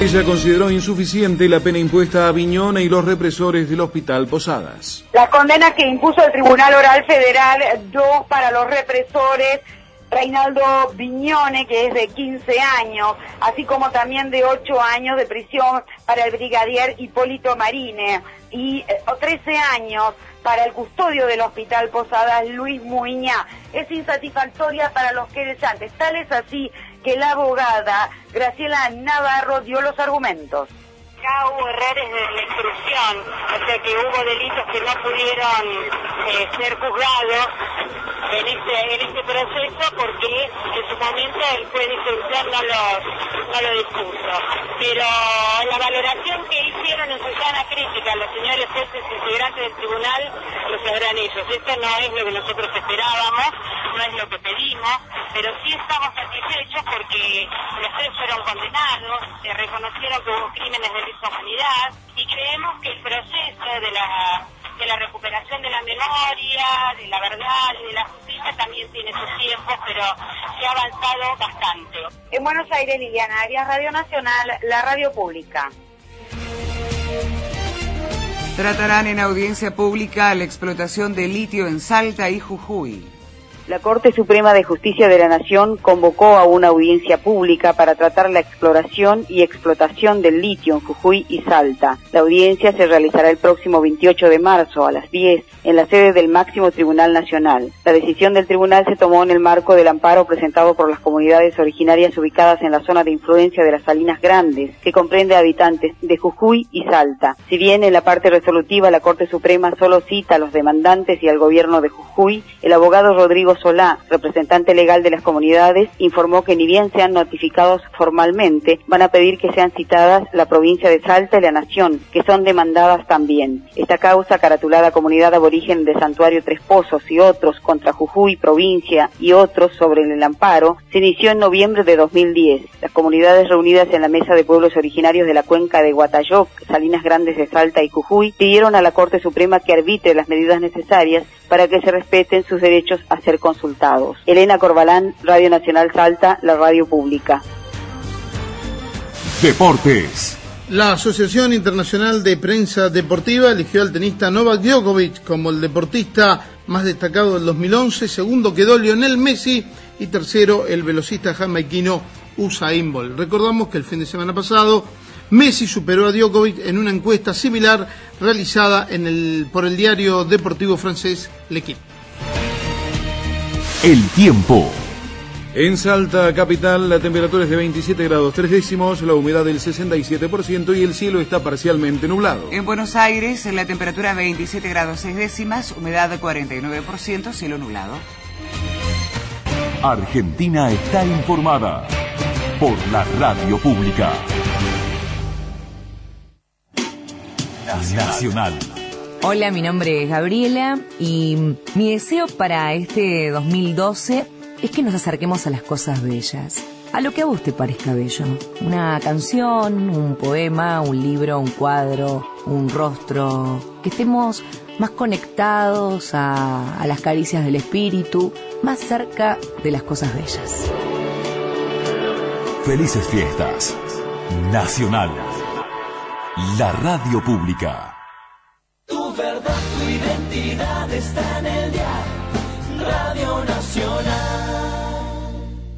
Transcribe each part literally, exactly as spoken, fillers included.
Ella consideró insuficiente la pena impuesta a Viñone y los represores del Hospital Posadas. La condena que impuso el Tribunal Oral Federal, dos para los represores, Reinaldo Viñone, que es de quince años, así como también de ocho años de prisión para el brigadier Hipólito Marine y eh, trece años para el custodio del Hospital Posadas, Luis Muiña. Es insatisfactoria para los querellantes. Tal es así que la abogada Graciela Navarro dio los argumentos. Ya hubo errores de la instrucción, o sea que hubo delitos que no pudieron eh, ser juzgados en este, en este proceso porque en su momento el juez de instrucción no lo, no lo dispuso. Pero la valoración que hicieron en su sana crítica los señores jueces integrantes del tribunal lo sabrán ellos. Esto no es lo que nosotros esperábamos, no es lo que pedimos, pero sí estamos satisfechos porque los tres fueron condenados, se reconocieron que hubo crímenes de lesa humanidad y creemos que el proceso de la de la recuperación de la memoria, de la verdad y de la justicia también tiene sus tiempos, pero se ha avanzado bastante. En Buenos Aires, Liliana Arias, Radio Nacional, la radio pública. Tratarán en audiencia pública la explotación de litio en Salta y Jujuy. La Corte Suprema de Justicia de la Nación convocó a una audiencia pública para tratar la exploración y explotación del litio en Jujuy y Salta. La audiencia se realizará el próximo veintiocho de marzo a las diez en la sede del Máximo Tribunal Nacional. La decisión del tribunal se tomó en el marco del amparo presentado por las comunidades originarias ubicadas en la zona de influencia de las Salinas Grandes, que comprende habitantes de Jujuy y Salta. Si bien en la parte resolutiva la Corte Suprema solo cita a los demandantes y al gobierno de Jujuy, el abogado Rodrigo Solá, representante legal de las comunidades, informó que ni bien sean notificados formalmente, van a pedir que sean citadas la provincia de Salta y la Nación, que son demandadas también. Esta causa, caratulada Comunidad Aborigen de Santuario Tres Pozos y otros contra Jujuy, provincia y otros sobre el amparo, se inició en noviembre de dos mil diez. Las comunidades reunidas en la Mesa de Pueblos Originarios de la cuenca de Guatayoc, Salinas Grandes de Salta y Jujuy, pidieron a la Corte Suprema que arbitre las medidas necesarias para que se respeten sus derechos a ser consultados. Elena Corbalán, Radio Nacional Salta, la radio pública. Deportes. La Asociación Internacional de Prensa Deportiva eligió al tenista Novak Djokovic como el deportista más destacado del dos mil once, segundo quedó Lionel Messi y tercero el velocista jamaiquino Usain Bolt. Recordamos que el fin de semana pasado Messi superó a Djokovic en una encuesta similar realizada en el, por el diario deportivo francés L'Équipe. El tiempo. En Salta capital la temperatura es de veintisiete grados tres décimos, la humedad del sesenta y siete por ciento y el cielo está parcialmente nublado. En Buenos Aires la temperatura veintisiete grados seis décimas, humedad cuarenta y nueve por ciento, cielo nublado. Argentina está informada por la radio pública. Nacional. Hola, mi nombre es Gabriela y mi deseo para este dos mil doce es que nos acerquemos a las cosas bellas, a lo que a vos te parezca bello. Una canción, un poema, un libro, un cuadro, un rostro, que estemos más conectados a, a las caricias del espíritu, más cerca de las cosas bellas. Felices fiestas. Nacional. La radio pública. Tu verdad, tu identidad está en el dial. Radio Nacional.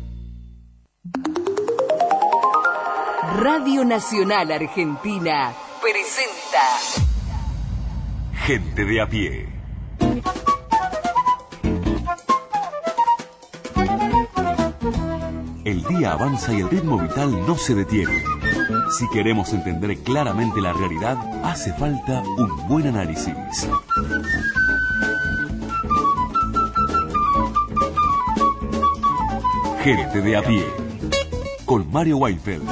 Radio Nacional Argentina presenta Gente de a pie. El día avanza y el ritmo vital no se detiene. Si queremos entender claramente la realidad, hace falta un buen análisis. Gente de a pie, con Mario Weinfeld.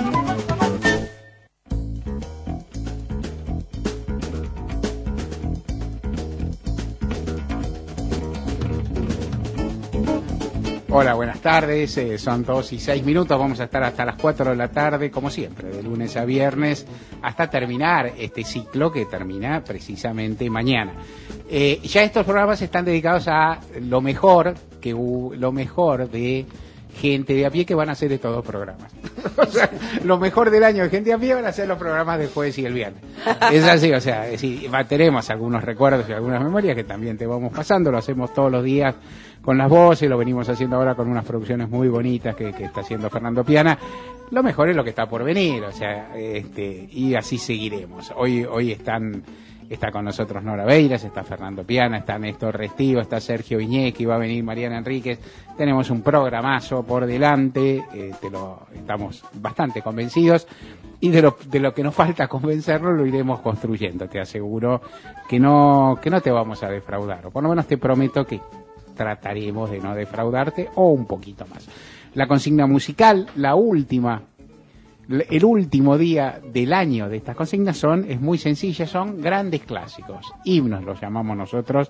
Hola, buenas tardes, eh, son dos y seis minutos, vamos a estar hasta las cuatro de la tarde, como siempre, de lunes a viernes, hasta terminar este ciclo que termina precisamente mañana. Eh, ya estos programas están dedicados a lo mejor, que uh, lo mejor de Gente de a pie, que van a ser estos dos programas. O sea, lo mejor del año de Gente a Pie van a ser los programas del jueves y el viernes. Es así, o sea, es decir, tenemos algunos recuerdos y algunas memorias que también te vamos pasando, lo hacemos todos los días con las voces, lo venimos haciendo ahora con unas producciones muy bonitas que, que está haciendo Fernando Piana. Lo mejor es lo que está por venir, o sea, este, y así seguiremos. Hoy, hoy están, está con nosotros Nora Beiras, está Fernando Piana, está Néstor Restivo, está Sergio Iñeki, va a venir Mariana Enríquez. Tenemos un programazo por delante, eh, te lo, estamos bastante convencidos. Y de lo, de lo que nos falta convencerlo lo iremos construyendo. Te aseguro que no, que no te vamos a defraudar, o por lo menos te prometo que trataremos de no defraudarte o un poquito más. La consigna musical, la última, el último día del año de estas consignas son, es muy sencilla, son grandes clásicos, himnos los llamamos nosotros,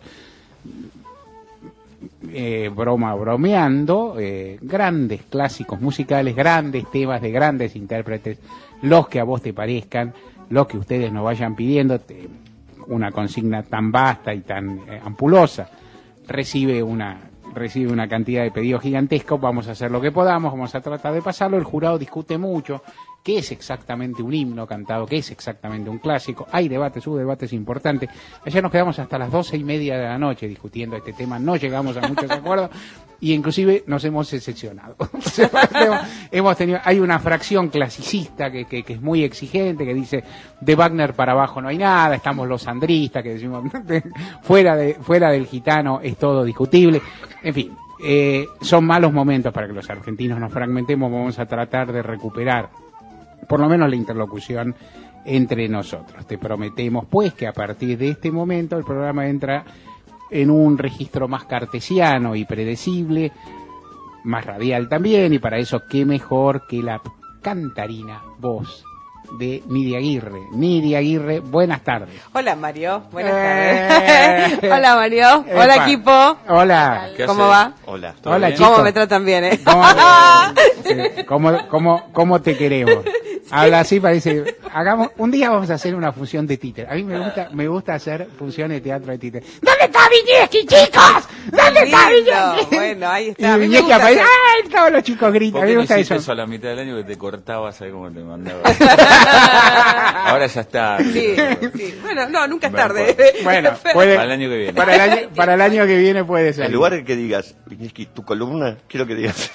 eh, broma bromeando, eh, grandes clásicos musicales, grandes temas de grandes intérpretes, los que a vos te parezcan, los que ustedes nos vayan pidiendo. Te, una consigna tan vasta y tan eh, ampulosa recibe una recibe una cantidad de pedidos gigantescos. Vamos a hacer lo que podamos, vamos a tratar de pasarlo. El jurado discute mucho qué es exactamente un himno cantado, qué es exactamente un clásico. Hay debates, hubo debates importantes. Ayer nos quedamos hasta las doce y media de la noche discutiendo este tema, no llegamos a muchos acuerdos y inclusive nos hemos decepcionado. hemos tenido, hay una fracción clasicista que, que, que es muy exigente, que dice de Wagner para abajo no hay nada, estamos los sandristas que decimos fuera de fuera del gitano es todo discutible. En fin, eh, son malos momentos para que los argentinos nos fragmentemos. Vamos a tratar de recuperar por lo menos la interlocución entre nosotros. Te prometemos pues que a partir de este momento el programa entra en un registro más cartesiano y predecible, más radial también, y para eso qué mejor que la cantarina voz de Nidia Aguirre. Nidia Aguirre, buenas tardes. Hola Mario, buenas eh, tardes. Hola Mario, eh, hola equipo. Hola. ¿Cómo va? Hola. Hola chicos. ¿Cómo me tratan bien, eh? ¿Cómo, eh, cómo, cómo, cómo te queremos? Sí. Habla así, parece, hagamos, un día vamos a hacer una función de títer. A mí me gusta, me gusta hacer funciones de teatro de títer. ¿Dónde está Viñeski, chicos? ¿Dónde está Viñeski? Bueno, ahí está. Y Viñeski aparece, ¡ay! Todos los chicos gritan. ¿Por qué me no gusta hiciste eso? eso a la mitad del año que te cortabas ahí como te mandaba? Ahora ya está. Sí, sí. Bueno, no, nunca es tarde. Bueno, puede, para el año que viene. Para el año, para el año que viene puede ser. En lugar de que digas, Viñeski, tu columna, quiero que digas.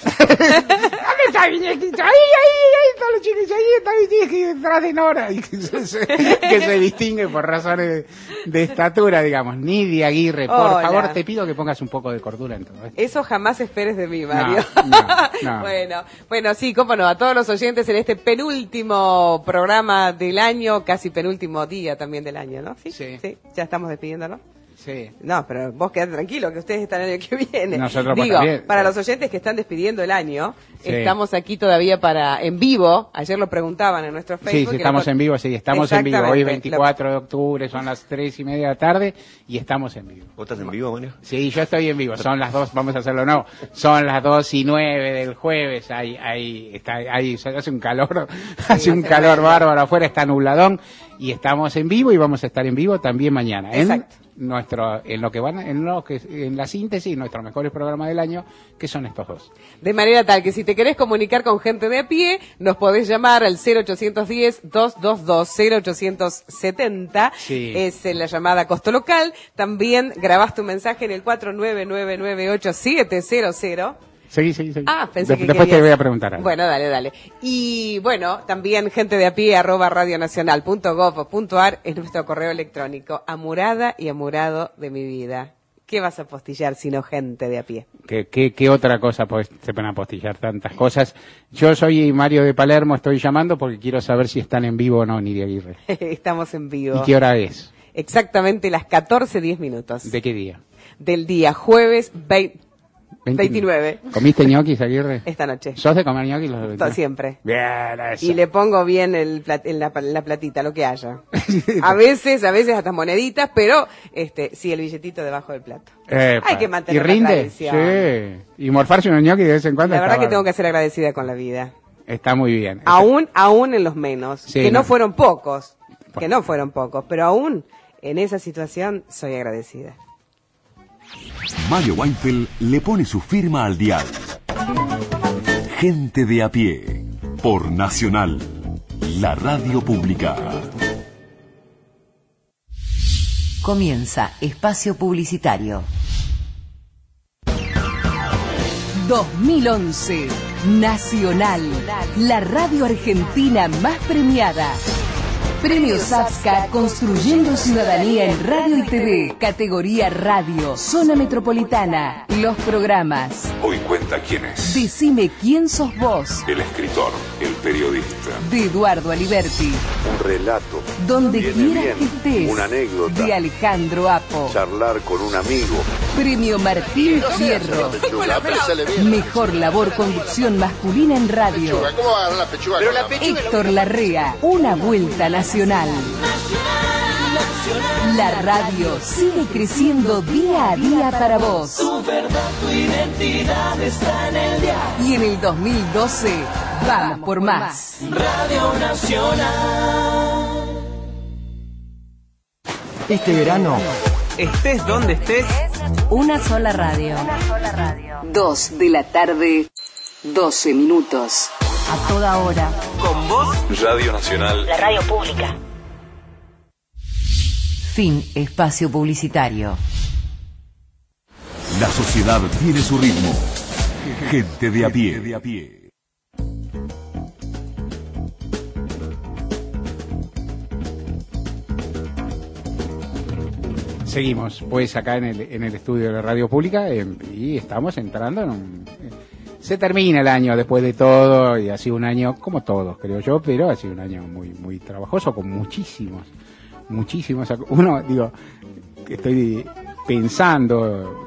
¿Dónde está Viñeski? Ahí, ahí, ahí están los chicos, ahí está Viñeski detrás de Nora. Y que, se, que se distingue por razones de, de estatura, digamos. Nidia Aguirre, por Hola. favor, te pido que pongas un poco de cordura en todo esto. Eso jamás esperes de mí, Mario. No, no, no. Bueno, bueno, sí, cómo no, a todos los oyentes en este penúltimo programa del año, casi penúltimo día también del año, ¿no? Sí, sí, sí, ya estamos despidiéndonos. Sí. No, pero vos quedate tranquilo, que ustedes están el año que viene. Nosotros Digo, también, para sí. los oyentes que están despidiendo el año, sí. estamos aquí todavía para en vivo. Ayer lo preguntaban en nuestro Facebook. Sí, sí, estamos lo... en vivo, sí, estamos en vivo. Hoy veinticuatro de octubre, son las tres y media de la tarde y estamos en vivo. ¿Vos estás en vivo, Mario? Sí, yo estoy en vivo. Son las dos, vamos a hacerlo, no. Son las dos y nueve del jueves. Ahí, ahí, está, ahí hace un calor, sí, hace un calor bárbaro afuera, está nubladón y estamos en vivo y vamos a estar en vivo también mañana. Exacto. En nuestro, en lo que van, en lo que, en la síntesis, nuestros mejores programas del año, que son estos dos. De manera tal que si te querés comunicar con gente de a pie, nos podés llamar al cero ochocientos diez, doscientos veintidós, cero ochocientos setenta, sí. Es la llamada costo local. También grabás tu mensaje en el cuatro nueve nueve nueve ocho siete cero cero. Seguí, seguí, seguí. Ah, pensé de, que Después querías... te voy a preguntar algo. Bueno, dale, dale. Y bueno, también gente de a pie, arroba radionacional punto gov punto ar es nuestro correo electrónico. Amurada y amurado de mi vida. ¿Qué vas a postillar sino gente de a pie? ¿Qué, qué, qué otra cosa pues, se van a postillar tantas cosas? Yo soy Mario de Palermo, estoy llamando porque quiero saber si están en vivo o no, Nidia Aguirre. Estamos en vivo. ¿Y qué hora es? Exactamente las catorce diez minutos. ¿De qué día? Del día jueves veinte... veintinueve. ¿Comiste ñoquis, Aguirre? Esta noche. ¿Sos de comer ñoquis? Los... Todo siempre. Bien, eso. Y le pongo bien el plat, en la, la platita, lo que haya. A veces, a veces hasta moneditas, pero este sí, el billetito debajo del plato. Epa. Hay que mantener ¿Y rinde? la tradición. Sí. Y morfarse unos ñoquis de vez en cuando. La verdad que bárbaro. tengo que ser agradecida con la vida. Está muy bien. Aún, aún en los menos. Sí, que no. no fueron pocos. Bueno. Que no fueron pocos. Pero aún en esa situación soy agradecida. Mario Weinfeld le pone su firma al dial. Gente de a pie. por Nacional, la radio pública. Comienza Espacio Publicitario. dos mil once, Nacional, la radio argentina más premiada. Premio Zapska, construyendo ciudadanía en radio y T V, categoría radio, zona metropolitana. Los programas. Hoy cuenta quién es. Decime quién sos vos. El escritor, el periodista. De Eduardo Aliberti. Un relato. Donde Viene quieras bien. que estés. Una anécdota. De Alejandro Apo. Charlar con un amigo. Premio Martín Fierro. Mejor labor conducción masculina en radio. ¿Cómo va a agarrar la pechuga? Pero la pechuga Héctor Larrea, una vuelta nacional. La radio sigue creciendo día a día para vos. Tu verdad, tu identidad está en el diario. Y en el dos mil doce, vamos por más. Radio Nacional. Este verano, estés donde estés, Una sola radio. Una sola radio. Dos de la tarde, doce minutos. A toda hora. con vos, Radio Nacional. La radio pública. Fin espacio publicitario. La sociedad tiene su ritmo. Gente de a pie. Seguimos, pues, acá en el, en el estudio de la radio pública eh, y estamos entrando en un... Eh, se termina el año después de todo y ha sido un año, como todos, creo yo, pero ha sido un año muy muy trabajoso con muchísimos, muchísimos... Uno, digo, estoy pensando...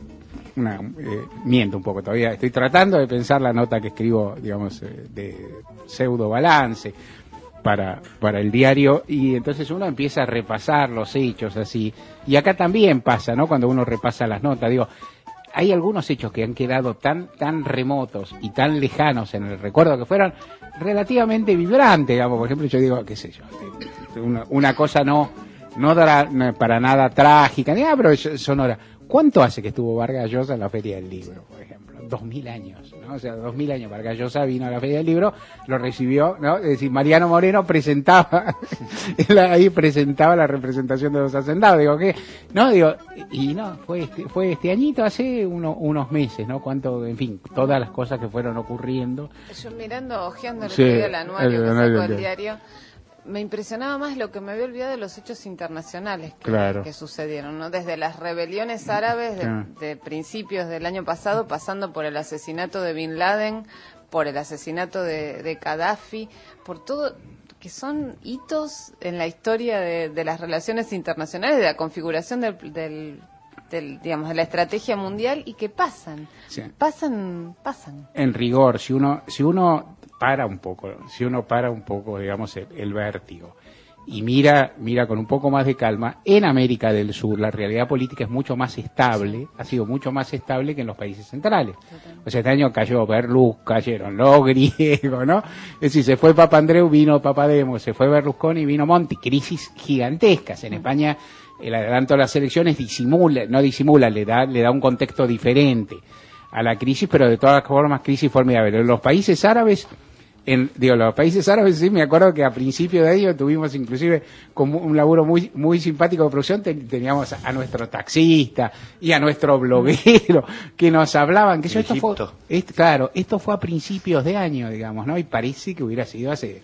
Una, eh, miento un poco todavía, estoy tratando de pensar la nota que escribo, digamos, eh, de pseudo balance para, para el diario, y entonces uno empieza a repasar los hechos así, y acá también pasa, ¿no? Cuando uno repasa las notas, digo, hay algunos hechos que han quedado tan, tan remotos y tan lejanos en el recuerdo que fueron relativamente vibrantes, digamos, por ejemplo, yo digo, qué sé yo, una, una cosa no, no dará para nada trágica, ni nada, pero es sonora. ¿Cuánto hace que estuvo Vargas Llosa en la Feria del Libro, por ejemplo? Dos mil años, ¿no? O sea, dos mil años. Vargas Llosa vino a la Feria del Libro, lo recibió, ¿no? Es decir, Mariano Moreno presentaba, él ahí presentaba la representación de los hacendados. Digo, ¿qué? No, digo, y no, fue este, fue este añito, hace uno, unos meses, ¿no? Cuánto, en fin, todas las cosas que fueron ocurriendo. Yo mirando, ojeando el, Sí, el anuario el que anuario sacó del el diario, me impresionaba más lo que me había olvidado de los hechos internacionales que, Claro. que sucedieron, ¿no? Desde las rebeliones árabes de, Claro. de principios del año pasado, pasando por el asesinato de Bin Laden, por el asesinato de, de Gaddafi, por todo, que son hitos en la historia de, de las relaciones internacionales, de la configuración del, del, del, digamos, de la estrategia mundial, y que pasan, Sí. pasan, pasan. En rigor, si uno, si uno para un poco, si uno para un poco, digamos, el, el vértigo y mira, mira con un poco más de calma, en América del Sur la realidad política es mucho más estable, ha sido mucho más estable que en los países centrales. O sea, este año cayó Berlusconi, cayeron los griegos, ¿no? Es decir, se fue Papandreou, vino Papademos, se fue Berlusconi, vino Monti, crisis gigantescas. En España el adelanto de las elecciones disimula, no disimula, le da, le da un contexto diferente a la crisis, pero de todas formas crisis formidable. En los países árabes, en, digo, los países árabes, sí, me acuerdo que a principio de ello tuvimos inclusive como un laburo muy muy simpático de producción, ten, teníamos a nuestro taxista y a nuestro bloguero que nos hablaban, que yo, esto fue, es, claro, esto fue a principios de año, digamos, ¿no? Y parece que hubiera sido hace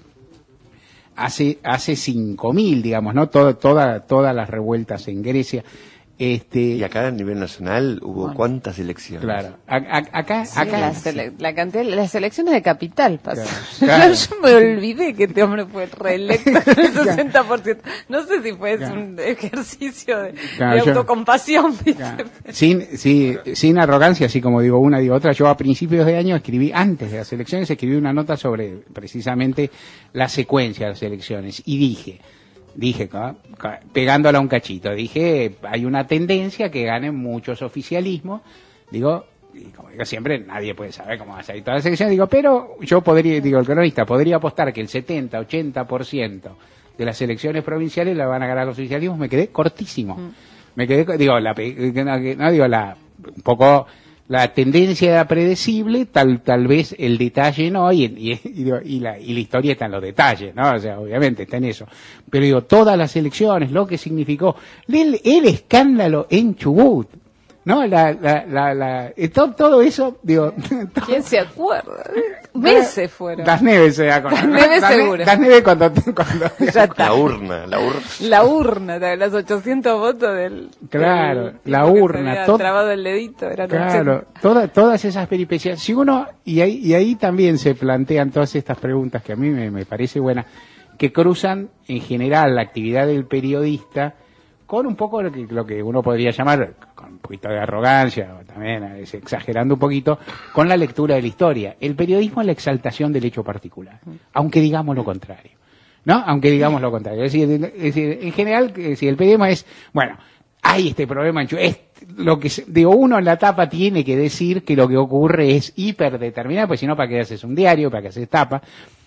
hace hace cinco mil, digamos, ¿no? Todo, toda, todas las revueltas en Grecia. Este, y acá a nivel nacional hubo Bueno. cuántas elecciones. Claro, a, a, acá, Sí, acá la, sele- la cantidad, las elecciones de capital pasó. Claro, claro. Yo me olvidé que este hombre fue reelecto con el sesenta por ciento. No sé si fue Claro. un ejercicio de, Claro, de yo- autocompasión. ¿viste? sin, sí, sin arrogancia, así como digo una, digo otra, yo a principios de año escribí, antes de las elecciones, escribí una nota sobre precisamente la secuencia de las elecciones y dije, dije, ca- ca- pegándola un cachito, dije, hay una tendencia que ganen muchos oficialismos, digo, y como digo siempre, nadie puede saber cómo va a salir toda la elección, digo, pero yo podría, digo, el cronista podría apostar que el setenta, ochenta por ciento de las elecciones provinciales la van a ganar los oficialismos, me quedé cortísimo. Me quedé, digo, la, pe- no, no, digo, la, un poco La tendencia era predecible, tal tal vez el detalle no, y, y, y, y, la, y la historia está en los detalles, ¿no? O sea, obviamente está en eso. Pero digo, todas las elecciones, lo que significó, el, el escándalo en Chubut, ¿no? La, la, la, la, todo, todo eso, digo... Todo, ¿quién se acuerda? Meses fueron. Das Neves se da con Das Neves seguro. Das Neves cuando... cuando ya está. La urna, la urna. La urna, de los ochocientos votos del... Claro, del la urna. Se había todo, trabado el dedito. Eran claro, toda, todas esas peripecias. Si uno, y ahí, y ahí también se plantean todas estas preguntas que a mí me, me parece buena, que cruzan en general la actividad del periodista con un poco lo que, lo que uno podría llamar, con un poquito de arrogancia, o también es, exagerando un poquito, con la lectura de la historia. El periodismo es la exaltación del hecho particular, aunque digamos lo contrario, ¿no? Aunque digamos lo contrario. Es decir, es decir en general, es decir, el periodismo es, bueno, hay este problema, es lo que se, digo, uno en la tapa tiene que decir que lo que ocurre es hiperdeterminado, pues si no, ¿para qué haces un diario? ¿Para qué haces tapa?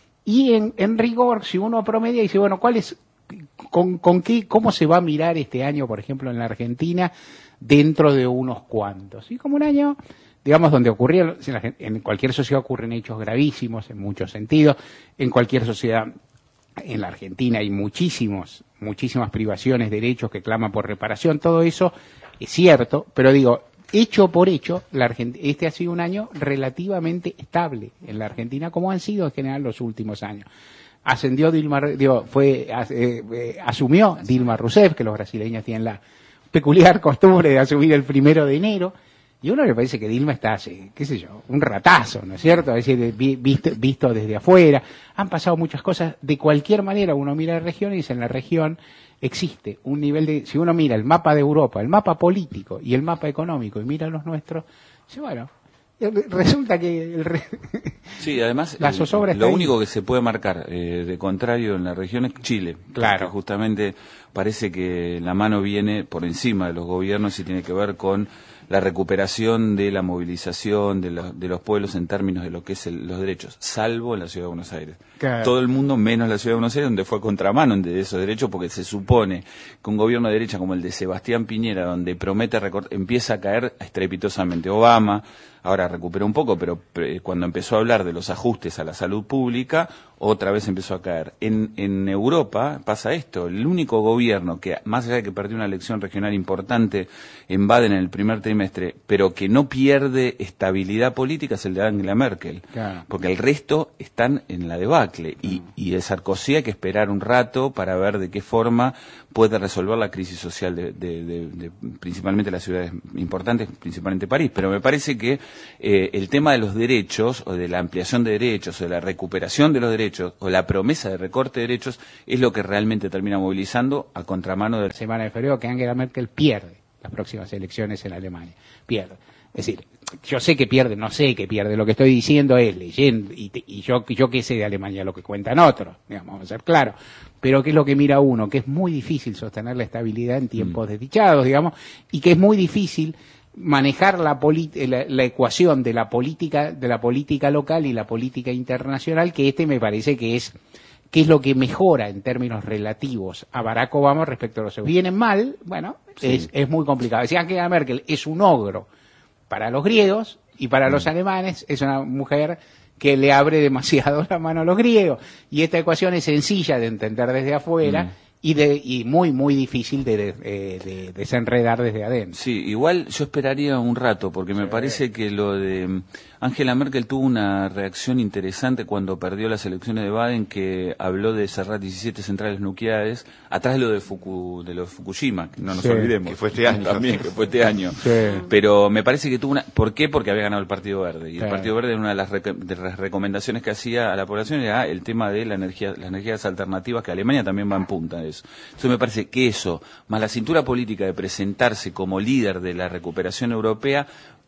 Y en, en rigor, si uno promedia y dice, bueno, ¿cuál es... Con, con qué, cómo se va a mirar este año, por ejemplo, en la Argentina, dentro de unos cuantos. Y como un año, digamos, donde ocurrieron, en cualquier sociedad ocurren hechos gravísimos, en muchos sentidos, en cualquier sociedad, en la Argentina hay muchísimos, muchísimas privaciones de derechos que claman por reparación, todo eso es cierto, pero digo, hecho por hecho, la Argent- este ha sido un año relativamente estable en la Argentina, como han sido en general los últimos años. Ascendió Dilma, digo, fue, eh, eh, asumió Dilma Rousseff, que los brasileños tienen la peculiar costumbre de asumir el primero de enero, y a uno le parece que Dilma está, qué sé yo, un ratazo, ¿no es cierto? Es decir, visto, visto desde afuera, han pasado muchas cosas, de cualquier manera uno mira la región y dice, en la región existe un nivel de, si uno mira el mapa de Europa, el mapa político y el mapa económico, y mira los nuestros, dice, bueno, resulta que el re... sí, además la zozobra el, está lo ahí. único que se puede marcar eh, de contrario en la región es Chile, claro, justamente parece que la mano viene por encima de los gobiernos y tiene que ver con la recuperación de la movilización de, la, de los pueblos en términos de lo que es el, los derechos, salvo en la Ciudad de Buenos Aires. Claro. Todo el mundo menos la Ciudad de Buenos Aires, donde fue contramano de esos derechos, porque se supone que un gobierno de derecha como el de Sebastián Piñera, donde promete recortar, empieza a caer estrepitosamente. Obama ahora recuperó un poco, pero pre, cuando empezó a hablar de los ajustes a la salud pública, otra vez empezó a caer. En, en Europa pasa esto, el único gobierno que, más allá de que perdió una elección regional importante en Baden en el primer trimestre, pero que no pierde estabilidad política es el de Angela Merkel, claro, porque el resto están en la debacle, y, y de Sarkozy hay que esperar un rato para ver de qué forma puede resolver la crisis social de, de, de, de principalmente las ciudades importantes, principalmente París, pero me parece que eh, el tema de los derechos, o de la ampliación de derechos, o de la recuperación de los derechos, o la promesa de recorte de derechos, es lo que realmente termina movilizando a contramano de la semana de febrero, que Angela Merkel pierde las próximas elecciones en Alemania, pierde. Es decir, yo sé que pierde, no sé que pierde, lo que estoy diciendo es leyendo, y, y yo, yo qué sé de Alemania, lo que cuentan otros, digamos, vamos a ser claros, pero qué es lo que mira uno, que es muy difícil sostener la estabilidad en tiempos mm. desdichados, digamos, y que es muy difícil manejar la, la, la ecuación de la política, de la política local y la política internacional, que este me parece que es, que es lo que mejora en términos relativos a Barack Obama respecto a los seguros. Vienen mal, bueno, sí. es, es muy complicado. Decían que Angela Merkel es un ogro para los griegos, y para mm. los alemanes es una mujer que le abre demasiado la mano a los griegos. Y esta ecuación es sencilla de entender desde afuera, mm. y de y muy, muy difícil de, de, de desenredar desde adentro. Sí, igual yo esperaría un rato, porque me sí. parece que lo de Angela Merkel tuvo una reacción interesante cuando perdió las elecciones de Baden, que habló de cerrar diecisiete centrales nucleares, atrás de lo de, Fuku, de, lo de Fukushima, que no nos sí. olvidemos. Que fue este año. También, que fue este año. Sí. Pero me parece que tuvo una... ¿Por qué? Porque había ganado el Partido Verde. Y sí. el Partido Verde, una de las, rec... de las recomendaciones que hacía a la población era el tema de la energía, las energías alternativas, que Alemania también va en punta de eso. Entonces me parece que eso, más la cintura política de presentarse como líder de la recuperación europea,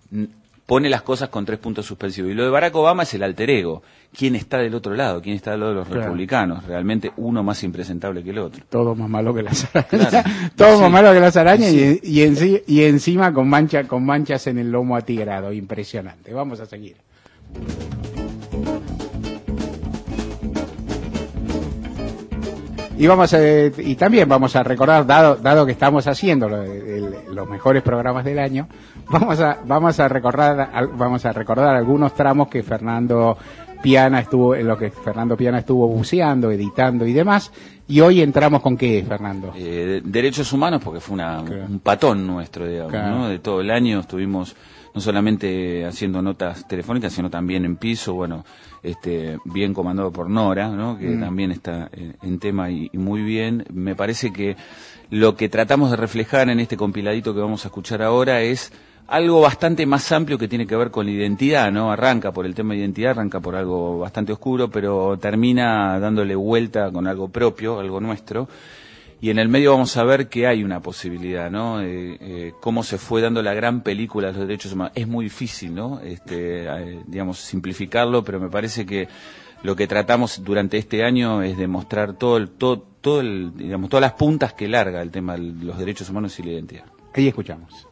pone las cosas con tres puntos suspensivos. Y lo de Barack Obama es el alter ego. ¿Quién está del otro lado? ¿Quién está del lado de los claro. republicanos? Realmente uno más impresentable que el otro. Todo más malo que las arañas. Claro. Todo sí. más malo que las arañas sí. y, y, en, y encima con, mancha, con manchas en el lomo atigrado. Impresionante. Vamos a seguir. Y vamos a, y también vamos a recordar, dado, dado que estamos haciendo lo, el, los mejores programas del año, vamos a, vamos a recordar, vamos a recordar algunos tramos que Fernando Piana estuvo, en lo que Fernando Piana estuvo buceando, editando y demás. Y hoy entramos con qué, Fernando. Eh, derechos humanos, porque fue una, claro. un patón nuestro, digamos, claro. ¿no? De todo el año estuvimos no solamente haciendo notas telefónicas, sino también en piso, bueno, este, bien comandado por Nora, ¿no? Que mm. también está en, en tema y, y muy bien. Me parece que lo que tratamos de reflejar en este compiladito que vamos a escuchar ahora es algo bastante más amplio que tiene que ver con la identidad, ¿no? Arranca por el tema de identidad, arranca por algo bastante oscuro, pero termina dándole vuelta con algo propio, algo nuestro. Y en el medio vamos a ver que hay una posibilidad, ¿no? Eh, eh, cómo se fue dando la gran película de los derechos humanos. Es muy difícil, ¿no? Este, eh, digamos, simplificarlo, pero me parece que lo que tratamos durante este año es demostrar todo el, todo, todo el, digamos, todas las puntas que larga el tema de los derechos humanos y la identidad. Ahí escuchamos.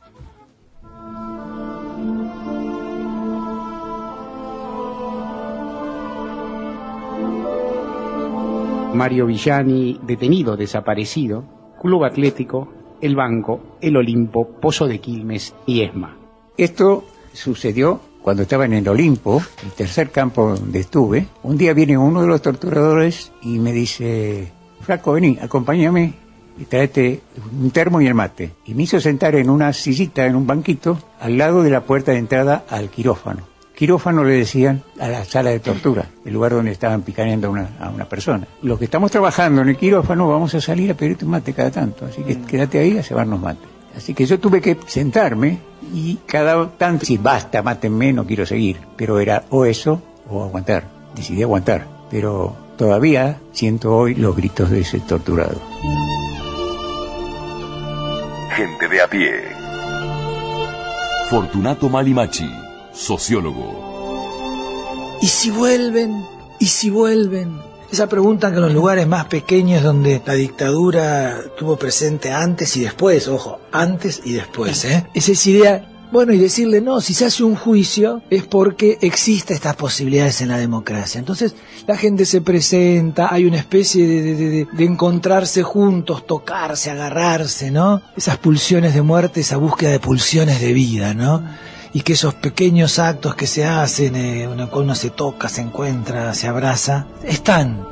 Mario Villani, detenido, desaparecido, Club Atlético, El Banco, El Olimpo, Pozo de Quilmes y ESMA. Esto sucedió cuando estaba en el Olimpo, el tercer campo donde estuve. Un día viene uno de los torturadores y me dice: flaco, vení, acompáñame y tráete un termo y el mate. Y me hizo sentar en una sillita, en un banquito, al lado de la puerta de entrada al quirófano. Quirófano le decían a la sala de tortura, el lugar donde estaban picaneando a una, a una persona. Los que estamos trabajando en el quirófano vamos a salir a pedirte un mate cada tanto, así que quédate ahí a llevarnos mate. Así que yo tuve que sentarme y cada tanto decir, basta, mátenme, no quiero seguir. Pero era o eso o aguantar. Decidí aguantar, pero todavía siento hoy los gritos de ese torturado. Gente de a pie. Fortunato Malimachi, sociólogo. ¿Y si vuelven? ¿Y si vuelven? Esa pregunta que en los lugares más pequeños donde la dictadura estuvo presente antes y después, ojo, antes y después, ¿eh? Es esa idea, bueno, y decirle, no, si se hace un juicio es porque existen estas posibilidades en la democracia. Entonces la gente se presenta, hay una especie de, de, de, de encontrarse juntos, tocarse, agarrarse, ¿no? Esas pulsiones de muerte, esa búsqueda de pulsiones de vida, ¿no? Y que esos pequeños actos que se hacen, eh, uno, uno se toca, se encuentra, se abraza, están.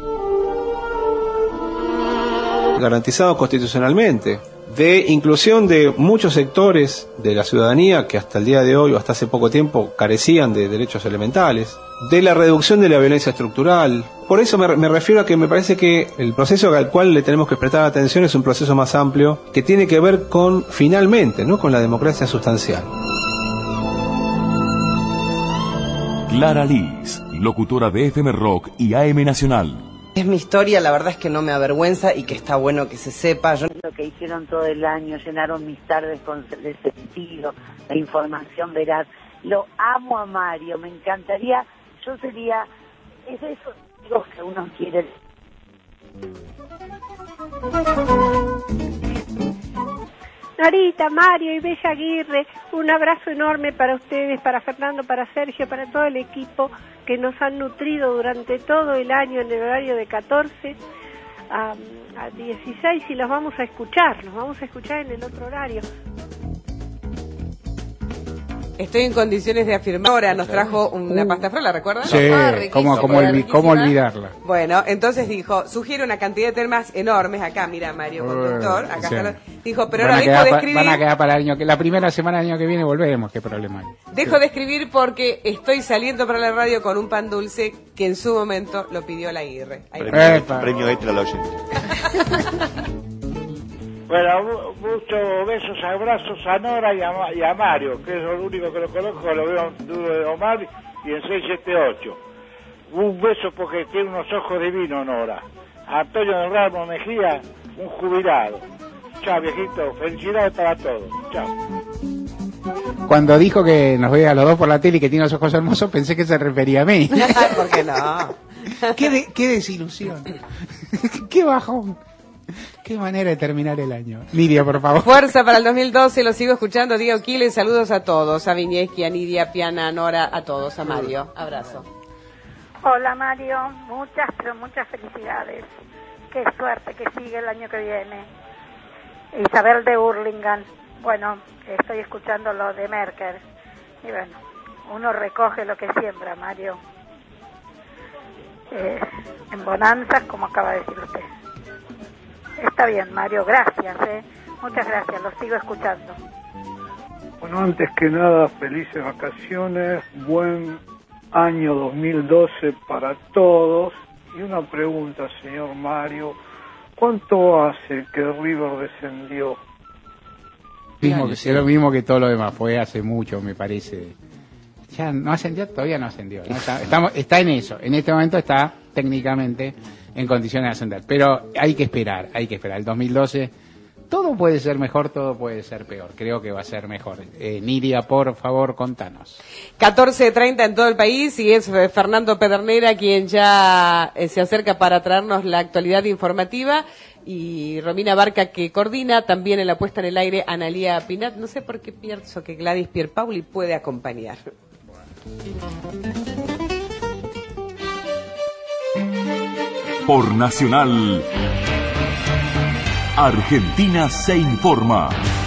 Garantizado constitucionalmente, de inclusión de muchos sectores de la ciudadanía que hasta el día de hoy o hasta hace poco tiempo carecían de derechos elementales, de la reducción de la violencia estructural. Por eso me, me refiero a que me parece que el proceso al cual le tenemos que prestar atención es un proceso más amplio que tiene que ver con, finalmente, ¿no?, con la democracia sustancial. Clara Liz, locutora de F M Rock y A M Nacional. Es mi historia, la verdad es que no me avergüenza y que está bueno que se sepa. Yo... Lo que hicieron todo el año, llenaron mis tardes con de sentido, de información veraz. Lo amo a Mario, me encantaría, yo sería, es eso digo, que uno quiere. Norita, Mario y Bella Aguirre, un abrazo enorme para ustedes, para Fernando, para Sergio, para todo el equipo que nos han nutrido durante todo el año en el horario de catorce a, a dieciséis y los vamos a escuchar, los vamos a escuchar en el otro horario. Estoy en condiciones de afirmar. Ahora nos trajo una pasta frola, ¿recuerdan? Sí, ah, ¿cómo, cómo, olvi ¿cómo olvidarla? Bueno, entonces dijo, sugiere una cantidad de temas enormes. Acá, mira, Mario, conductor. Acá sí. Está, dijo, pero van ahora dejo de escribir. Van a quedar para el año que la primera semana del año que viene volvemos, qué problema hay. Dejo de escribir porque estoy saliendo para la radio con un pan dulce que en su momento lo pidió la Aguirre. Premio, premio extra a la oyente. Bueno, muchos besos, abrazos a Nora y a, y a Mario, que es lo único que lo conozco, lo veo duro de Omar y en seis siete ocho. Un beso porque tiene unos ojos divinos, Nora. Antonio del Ramo Mejía, un jubilado. Chao, viejito, felicidades para todos. Chao. Cuando dijo que nos veía a los dos por la tele y que tiene los ojos hermosos, pensé que se refería a mí. ¿Por qué no? qué, de, qué desilusión. Qué bajón. Qué manera de terminar el año. Nidia, por favor. Fuerza para el dos mil doce, lo sigo escuchando. Diego Quiles, saludos a todos. A Viñeski, a Nidia, Piana, a Nora, a todos. A Mario, abrazo. Hola Mario, muchas, pero muchas felicidades. qué suerte que sigue el año que viene. Isabel de Hurlingham. Bueno, estoy escuchando lo de Merkel. Y bueno, uno recoge lo que siembra, Mario. Eh, en bonanzas, como acaba de decir usted. Está bien, Mario, gracias, ¿eh? Muchas gracias, lo sigo escuchando. Bueno, antes que nada, felices vacaciones, buen año dos mil doce para todos. Y una pregunta, señor Mario, ¿cuánto hace que River descendió? Mismo que, es lo mismo que todo lo demás, fue hace mucho, me parece. Ya no ascendió, todavía no ascendió, ¿no? Está, estamos, está en eso, en este momento está técnicamente en condiciones de ascender, pero hay que esperar, hay que esperar. El dos mil doce, todo puede ser mejor, todo puede ser peor, creo que va a ser mejor. Eh, Nidia, por favor, contanos. catorce treinta en todo el país y es Fernando Pedernera quien ya eh, se acerca para traernos la actualidad informativa. Y Romina Barca que coordina, también en la puesta en el aire Analía Pinat. No sé por qué pienso que Gladys Pierpauli puede acompañar. Por Nacional, Argentina se informa.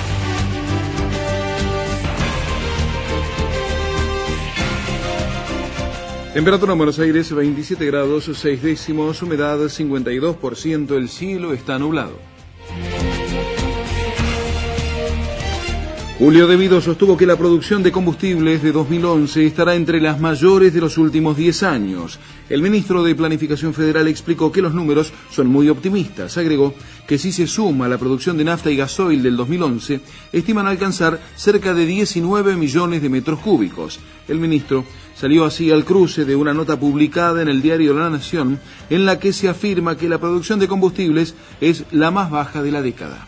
Temperatura en Buenos Aires veintisiete grados seis décimos, humedad cincuenta y dos por ciento, el cielo está nublado. Julio De Vito sostuvo que la producción de combustibles de dos mil once estará entre las mayores de los últimos diez años. El ministro de Planificación Federal explicó que los números son muy optimistas. Agregó que si se suma la producción de nafta y gasoil del dos mil once, estiman alcanzar cerca de diecinueve millones de metros cúbicos. El ministro salió así al cruce de una nota publicada en el diario La Nación, en la que se afirma que la producción de combustibles es la más baja de la década.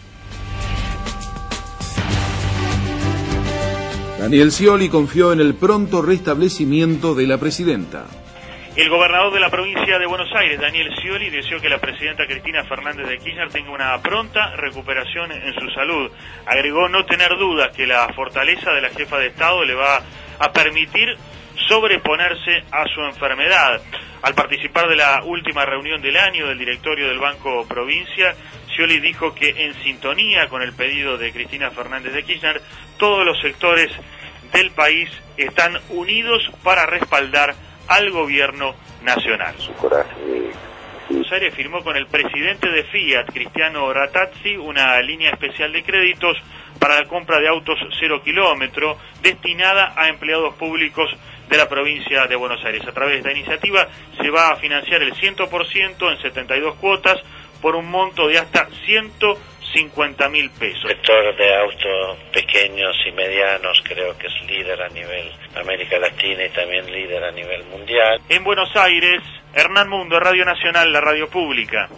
Daniel Scioli confió en el pronto restablecimiento de la presidenta. El gobernador de la provincia de Buenos Aires, Daniel Scioli, deseó que la presidenta Cristina Fernández de Kirchner tenga una pronta recuperación en su salud. Agregó no tener dudas que la fortaleza de la jefa de Estado le va a permitir sobreponerse a su enfermedad. Al participar de la última reunión del año del directorio del Banco Provincia, Scioli dijo que en sintonía con el pedido de Cristina Fernández de Kirchner, todos los sectores del país están unidos para respaldar al gobierno nacional. Su coraje. Buenos Aires firmó con el presidente de Fiat, Cristiano Rattazzi, una línea especial de créditos para la compra de autos cero kilómetro destinada a empleados públicos de la provincia de Buenos Aires. A través de esta iniciativa se va a financiar el cien por ciento en setenta y dos cuotas por un monto de hasta ciento cincuenta mil pesos. El sector de autos pequeños y medianos creo que es líder a nivel América Latina y también líder a nivel mundial. En Buenos Aires, Hernán Mundo, Radio Nacional, la radio pública.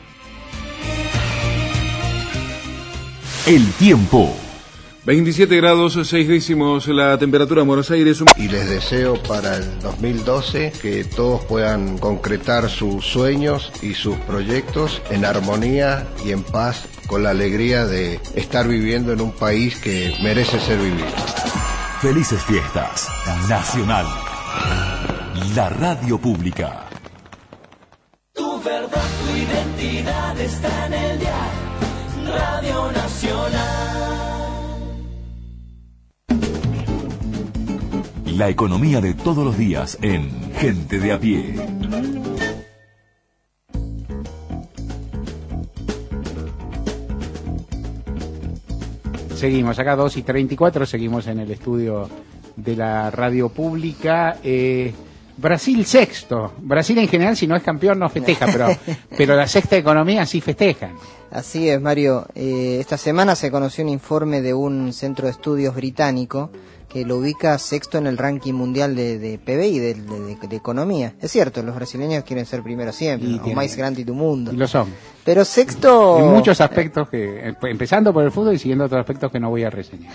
El tiempo. veintisiete grados seis décimos la temperatura en Buenos Aires. Y les deseo para el dos mil doce que todos puedan concretar sus sueños y sus proyectos en armonía y en paz, con la alegría de estar viviendo en un país que merece ser vivido. Felices fiestas. Nacional. La radio pública. Tu verdad, tu identidad está en el dial. Radio Nacional. La economía de todos los días en Gente de a Pie. Seguimos acá dos y treinta y cuatro, seguimos en el estudio de la radio pública. Eh, Brasil sexto. Brasil en general, si no es campeón, no festeja, pero, pero la sexta economía sí festejan. Así es, Mario. Eh, esta semana se conoció un informe de un centro de estudios británico que lo ubica sexto en el ranking mundial de, de P B I, de, de, de economía. Es cierto, los brasileños quieren ser primero siempre, ¿no? O más grande del mundo. Y lo son. Pero sexto... En muchos aspectos, que empezando por el fútbol y siguiendo otros aspectos que no voy a reseñar.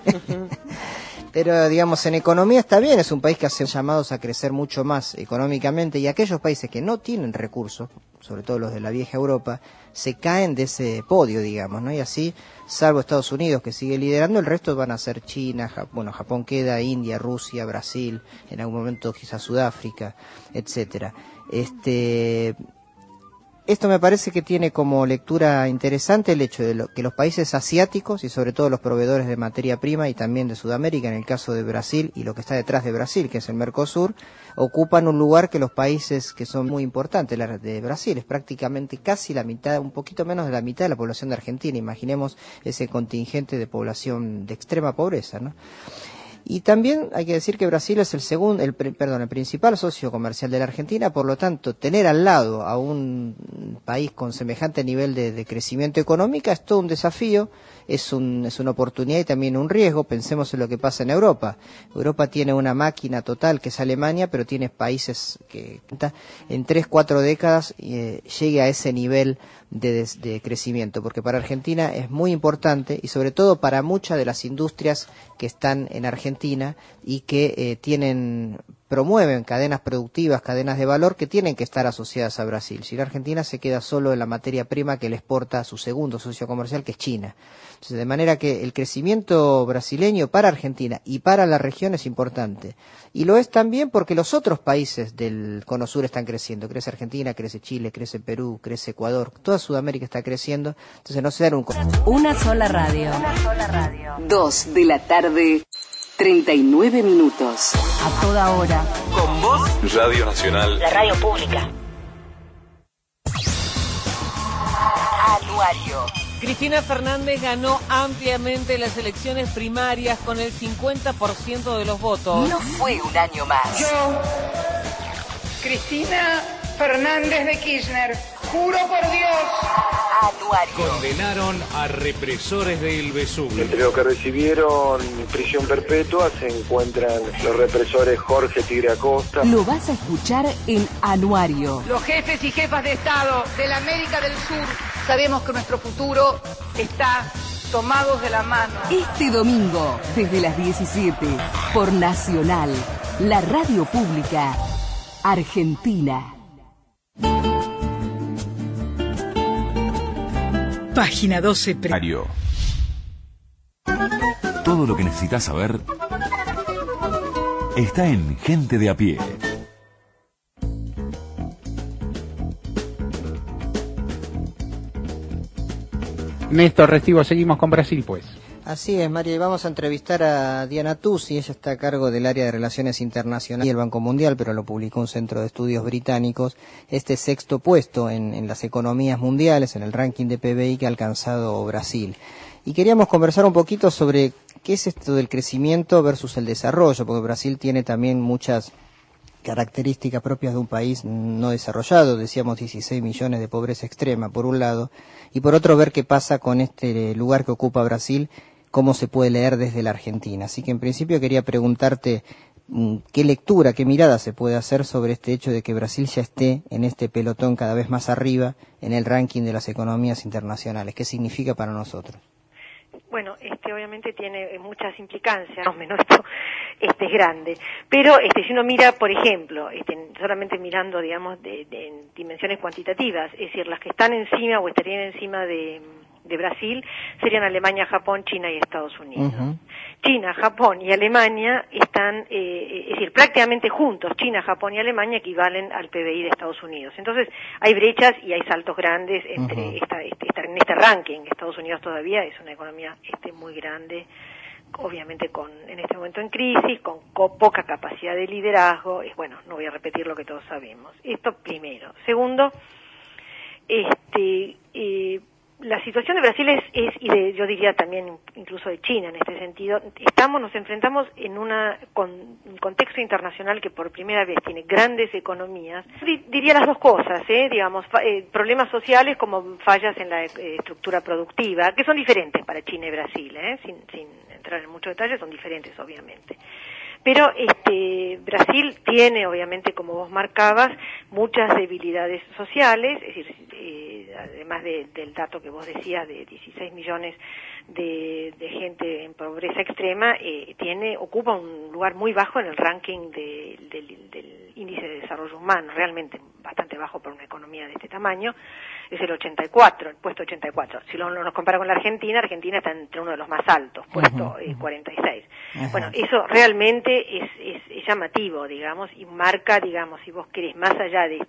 Pero, digamos, en economía está bien, es un país que hace llamados a crecer mucho más económicamente, y aquellos países que no tienen recursos, sobre todo los de la vieja Europa, se caen de ese podio, digamos, ¿no? Y así, salvo Estados Unidos, que sigue liderando, el resto van a ser China, Jap- bueno, Japón queda, India, Rusia, Brasil, en algún momento quizás Sudáfrica, etcétera. Este... Esto me parece que tiene como lectura interesante el hecho de lo, que los países asiáticos y sobre todo los proveedores de materia prima y también de Sudamérica, en el caso de Brasil y lo que está detrás de Brasil, que es el Mercosur, ocupan un lugar que los países que son muy importantes. La de Brasil es prácticamente casi la mitad, un poquito menos de la mitad de la población de Argentina. Imaginemos ese contingente de población de extrema pobreza, ¿no? Y también hay que decir que Brasil es el segundo, el, perdón, el principal socio comercial de la Argentina, por lo tanto, tener al lado a un país con semejante nivel de, de crecimiento económico es todo un desafío, es, un, es una oportunidad y también un riesgo. Pensemos en lo que pasa en Europa. Europa tiene una máquina total que es Alemania, pero tiene países que en tres, cuatro décadas eh, llegue a ese nivel de, de, de crecimiento, porque para Argentina es muy importante y sobre todo para muchas de las industrias que están en Argentina y que eh, tienen promueven cadenas productivas, cadenas de valor que tienen que estar asociadas a Brasil. Si la Argentina se queda solo en la materia prima que le exporta a su segundo socio comercial, que es China. Entonces, de manera que el crecimiento brasileño para Argentina y para la región es importante. Y lo es también porque los otros países del Cono Sur están creciendo. Crece Argentina, crece Chile, crece Perú, crece Ecuador. Toda Sudamérica está creciendo. Entonces no se dan un... Una sola radio. Una sola radio. Dos de la tarde, treinta y nueve minutos. A toda hora. Con vos. Radio Nacional. La radio pública. Anuario. Cristina Fernández ganó ampliamente las elecciones primarias con el cincuenta por ciento de los votos. No fue un año más. Yo, Cristina Fernández de Kirchner, juro por Dios. Anuario. Condenaron a represores del Vesubio. Entre los que recibieron prisión perpetua se encuentran los represores Jorge Tigre Acosta. Lo vas a escuchar en Anuario. Los jefes y jefas de Estado de la América del Sur sabemos que nuestro futuro está tomados de la mano. Este domingo, desde las diecisiete, por Nacional, la radio pública argentina. Página doce. Diario. Todo lo que necesitas saber está en Gente de a pie. Néstor Restivo, seguimos con Brasil, pues. Así es, María, y vamos a entrevistar a Diana Tusi. Ella está a cargo del área de Relaciones Internacionales y el Banco Mundial, pero lo publicó un centro de estudios británicos. Este sexto puesto en, en las economías mundiales, en el ranking de P B I que ha alcanzado Brasil. Y queríamos conversar un poquito sobre qué es esto del crecimiento versus el desarrollo, porque Brasil tiene también muchas características propias de un país no desarrollado. Decíamos dieciséis millones de pobreza extrema, por un lado, y por otro ver qué pasa con este lugar que ocupa Brasil, cómo se puede leer desde la Argentina. Así que en principio quería preguntarte qué lectura, qué mirada se puede hacer sobre este hecho de que Brasil ya esté en este pelotón cada vez más arriba en el ranking de las economías internacionales. ¿Qué significa para nosotros? Bueno, este obviamente tiene muchas implicancias, no menos esto este es grande, pero este si uno mira, por ejemplo, este solamente mirando, digamos, de, de en dimensiones cuantitativas, es decir, las que están encima o estarían encima de de Brasil serían Alemania, Japón, China y Estados Unidos. Uh-huh. China, Japón y Alemania están, eh, es decir, prácticamente juntos. China, Japón y Alemania equivalen al P B I de Estados Unidos. Entonces, hay brechas y hay saltos grandes entre uh-huh. esta, este, esta, en este ranking. Estados Unidos todavía es una economía este, muy grande, obviamente con en este momento en crisis, con, con poca capacidad de liderazgo. Es, bueno, no voy a repetir lo que todos sabemos. Esto primero. Segundo, este... Eh, la situación de Brasil es, es y de, yo diría también incluso de China en este sentido, estamos, nos enfrentamos en una, con, un contexto internacional que por primera vez tiene grandes economías. Diría las dos cosas, ¿eh? digamos, fa, eh, problemas sociales como fallas en la eh, estructura productiva, que son diferentes para China y Brasil, ¿eh? sin, sin entrar en muchos detalles, son diferentes obviamente. Pero este Brasil tiene, obviamente, como vos marcabas, muchas debilidades sociales, es decir, eh, además de, del dato que vos decías de dieciséis millones de, de gente en pobreza extrema, eh, tiene ocupa un lugar muy bajo en el ranking de, del, del índice de desarrollo humano, realmente bastante bajo para una economía de este tamaño. Es el ochenta y cuatro, el puesto ochenta y cuatro. Si lo, lo nos compara con la Argentina, Argentina está entre uno de los más altos, puesto eh, cuarenta y seis. Ajá. Bueno, eso realmente es, es, es llamativo, digamos, y marca, digamos, si vos querés, más allá de esto,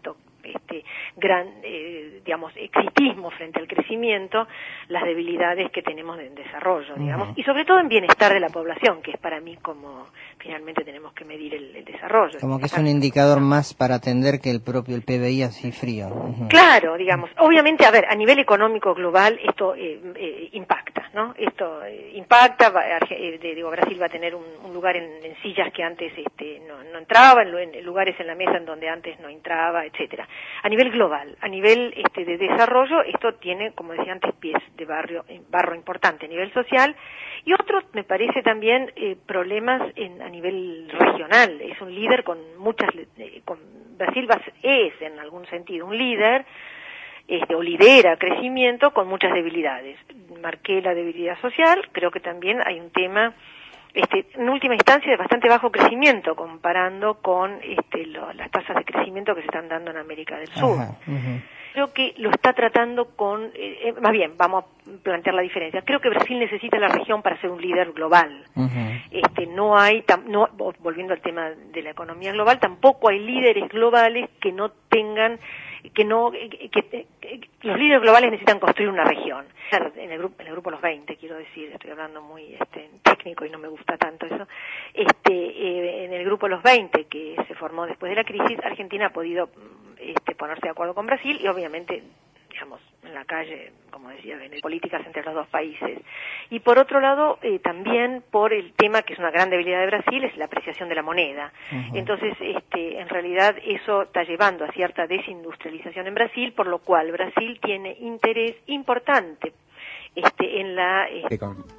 este gran, eh, digamos, exitismo frente al crecimiento, las debilidades que tenemos en desarrollo, digamos, uh-huh. y sobre todo en bienestar de la población, que es para mí como finalmente tenemos que medir el, el desarrollo. Como que es un indicador más para atender que el propio el P B I así frío. Uh-huh. Claro, digamos, obviamente, a ver, a nivel económico global esto eh, eh, impacta, ¿no? Esto eh, impacta, va, eh, digo, Brasil va a tener un, un lugar en, en sillas que antes este, no, no entraba, en, en lugares en la mesa en donde antes no entraba, etcétera. A nivel global, a nivel este, de desarrollo, esto tiene, como decía antes, pies de barrio, barro importante a nivel social, y otro, me parece también, eh, problemas en, a nivel regional. Es un líder con muchas, eh, con, Brasil es en algún sentido un líder, este, o lidera crecimiento con muchas debilidades. Marqué la debilidad social, creo que también hay un tema, este, en última instancia, de bastante bajo crecimiento, comparando con este, lo, las tasas de crecimiento que se están dando en América del Sur. Ajá, uh-huh. Creo que lo está tratando con, eh, más bien, vamos a plantear la diferencia. Creo que Brasil necesita la región para ser un líder global. Uh-huh. Este, no hay, tam, no, volviendo al tema de la economía global, tampoco hay líderes globales que no tengan, que no, que, que, que los líderes globales necesitan construir una región. En el grupo, en el grupo Los veinte, quiero decir, estoy hablando muy este, técnico y no me gusta tanto eso. Este, eh, en el grupo Los veinte, que se formó después de la crisis, Argentina ha podido este, ponerse de acuerdo con Brasil y obviamente, digamos, en la calle, como decía, en políticas entre los dos países. Y por otro lado, eh, también por el tema que es una gran debilidad de Brasil, es la apreciación de la moneda. Uh-huh. Entonces, este, en realidad eso está llevando a cierta desindustrialización en Brasil, por lo cual Brasil tiene interés importante este, en la... Eh...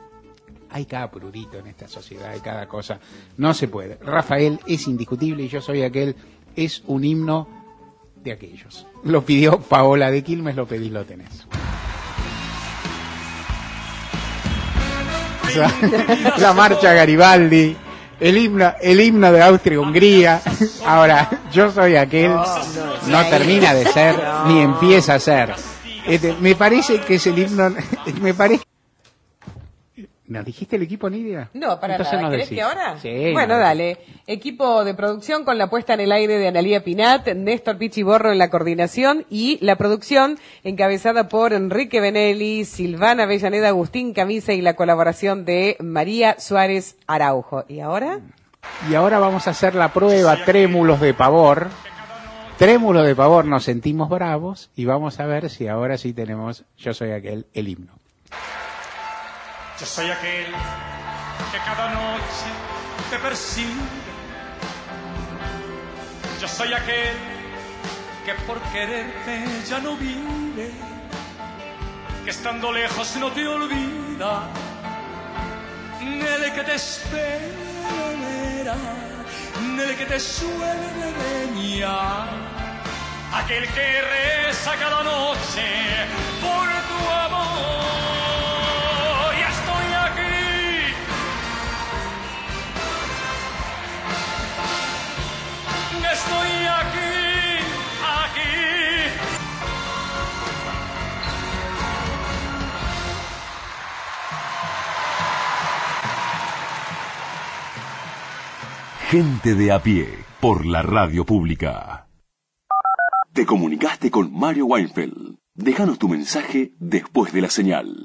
Hay cada prurito en esta sociedad, hay cada cosa. No se puede. Rafael es indiscutible y Yo soy aquel es un himno de aquellos. Lo pidió Paola de Quilmes, lo pedís, lo tenés. La marcha Garibaldi, el himno, el himno de Austria-Hungría. Ahora, Yo soy aquel no, no, no termina de ser no. ni empieza a ser. Este, me parece que es el himno, me parece. ¿Nos dijiste el equipo, Nidia? No, para Entonces nada. ¿Querés decís. que ahora? Sí. Bueno, no. dale. Equipo de producción con la puesta en el aire de Analía Pinat, Néstor Pichiborro en la coordinación y la producción encabezada por Enrique Benelli, Silvana Avellaneda, Agustín Camisa y la colaboración de María Suárez Araujo. ¿Y ahora? Y ahora vamos a hacer la prueba Trémulos de Pavor. Trémulos de Pavor, nos sentimos bravos y vamos a ver si ahora sí tenemos Yo soy aquel, el himno. Yo soy aquel que cada noche te persigue. Yo soy aquel que por quererte ya no vive, que estando lejos no te olvida, el que te espera, el que te suele leñar, aquel que reza cada noche por tu amor. Estoy aquí, aquí. Gente de a pie, por la radio pública. Te comunicaste con Mario Weinfeld. Déjanos tu mensaje después de la señal.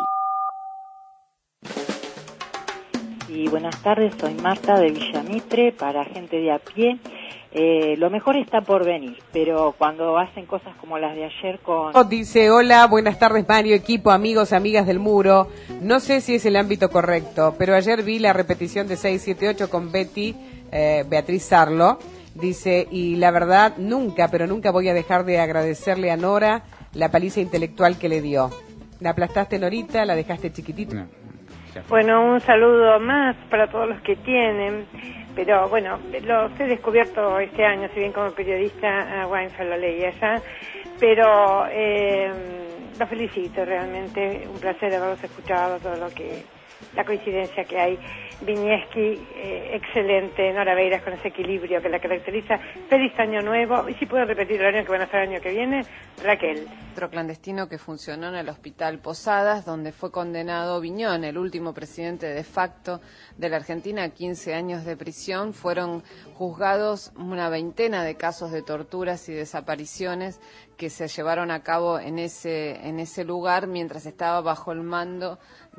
Y buenas tardes, soy Marta de Villamitre, para Gente de a pie. Eh, lo mejor está por venir, pero cuando hacen cosas como las de ayer con... Dice, hola, buenas tardes Mario, equipo, amigos, amigas del muro. No sé si es el ámbito correcto, pero ayer vi la repetición de seis siete ocho con Betty, eh, Beatriz Sarlo. Dice, y la verdad, nunca, pero nunca voy a dejar de agradecerle a Nora la paliza intelectual que le dio. La aplastaste, Norita, la dejaste chiquitita. No. Bueno, un saludo más para todos los que tienen, pero bueno, los he descubierto este año, si bien como periodista a Weinfeld lo leía ya, pero eh, los felicito realmente, un placer haberlos escuchado, todo lo que la coincidencia que hay. Viñeski, eh, excelente, Nora Beiras con ese equilibrio que la caracteriza. Feliz año nuevo, y si puedo repetir el año que van a estar el año que viene, Raquel. Otro clandestino que funcionó en el Hospital Posadas, donde fue condenado Viñón, el último presidente de facto de la Argentina, a quince años de prisión. Fueron juzgados una veintena de casos de torturas y desapariciones que se llevaron a cabo en ese, en ese lugar mientras estaba bajo el mando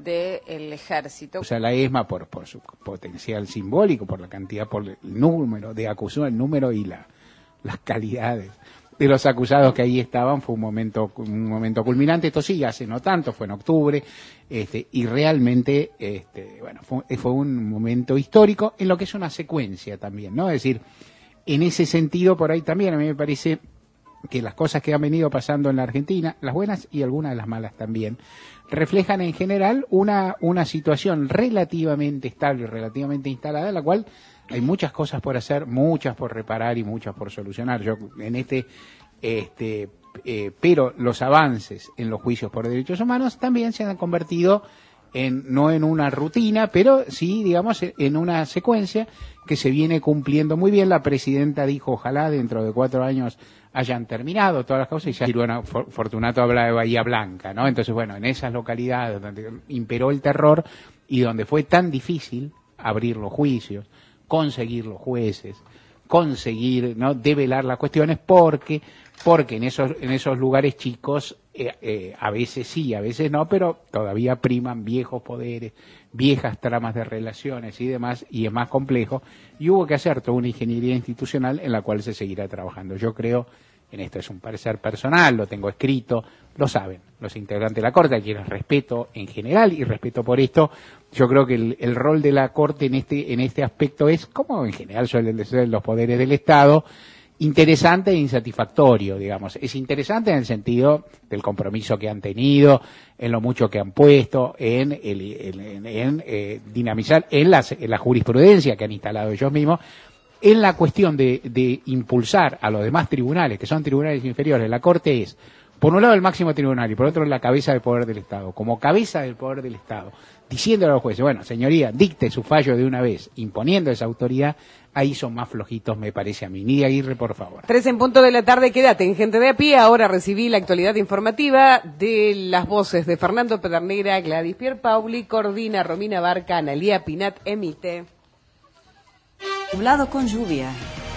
del ejército. O sea, la ESMA por, por su potencial simbólico, por la cantidad, por el número de acusados, el número y la, las calidades de los acusados que ahí estaban, fue un momento un momento culminante. Esto sí, hace no tanto, fue en octubre, este, y realmente, este, bueno, fue, fue un momento histórico en lo que es una secuencia también, ¿no? Es decir, en ese sentido, por ahí también a mí me parece que las cosas que han venido pasando en la Argentina, las buenas y algunas de las malas también, reflejan en general una, una situación relativamente estable, relativamente instalada, en la cual hay muchas cosas por hacer, muchas por reparar y muchas por solucionar. Yo en este, este, eh, pero los avances en los juicios por derechos humanos también se han convertido en, no en una rutina, pero sí, digamos, en una secuencia que se viene cumpliendo muy bien. La presidenta dijo, ojalá dentro de cuatro años hayan terminado todas las cosas, y ya bueno, Fortunato habla de Bahía Blanca, ¿no? Entonces, bueno, en esas localidades donde imperó el terror y donde fue tan difícil abrir los juicios, conseguir los jueces, conseguir, ¿no?, develar las cuestiones, porque porque en esos en esos lugares chicos eh, eh, a veces sí, a veces no, pero todavía priman viejos poderes, viejas tramas de relaciones y demás, y es más complejo, y hubo que hacer toda una ingeniería institucional en la cual se seguirá trabajando. Yo creo, en esto es un parecer personal, lo tengo escrito, lo saben los integrantes de la Corte, a quienes respeto en general y respeto por esto. Yo creo que el, el rol de la Corte en este en este aspecto es, como en general suelen ser los poderes del Estado, interesante e insatisfactorio, digamos. Es interesante en el sentido del compromiso que han tenido, en lo mucho que han puesto, en, el, en, en, en eh, dinamizar, en, las, en la jurisprudencia que han instalado ellos mismos, en la cuestión de, de impulsar a los demás tribunales, que son tribunales inferiores. La Corte es, por un lado, el máximo tribunal y por otro, la cabeza del poder del Estado. Como cabeza del poder del Estado, diciéndole a los jueces, bueno, señoría, dicte su fallo de una vez, imponiendo esa autoridad. Ahí son más flojitos, me parece a mí. Nidia Aguirre, por favor. Tres en punto de la tarde, quédate en Gente de a Pie. Ahora recibí la actualidad informativa de las voces de Fernando Pedernera, Gladys Pierpauli, coordina Romina Barca, Analía Pinat, emite. Nublado con lluvia.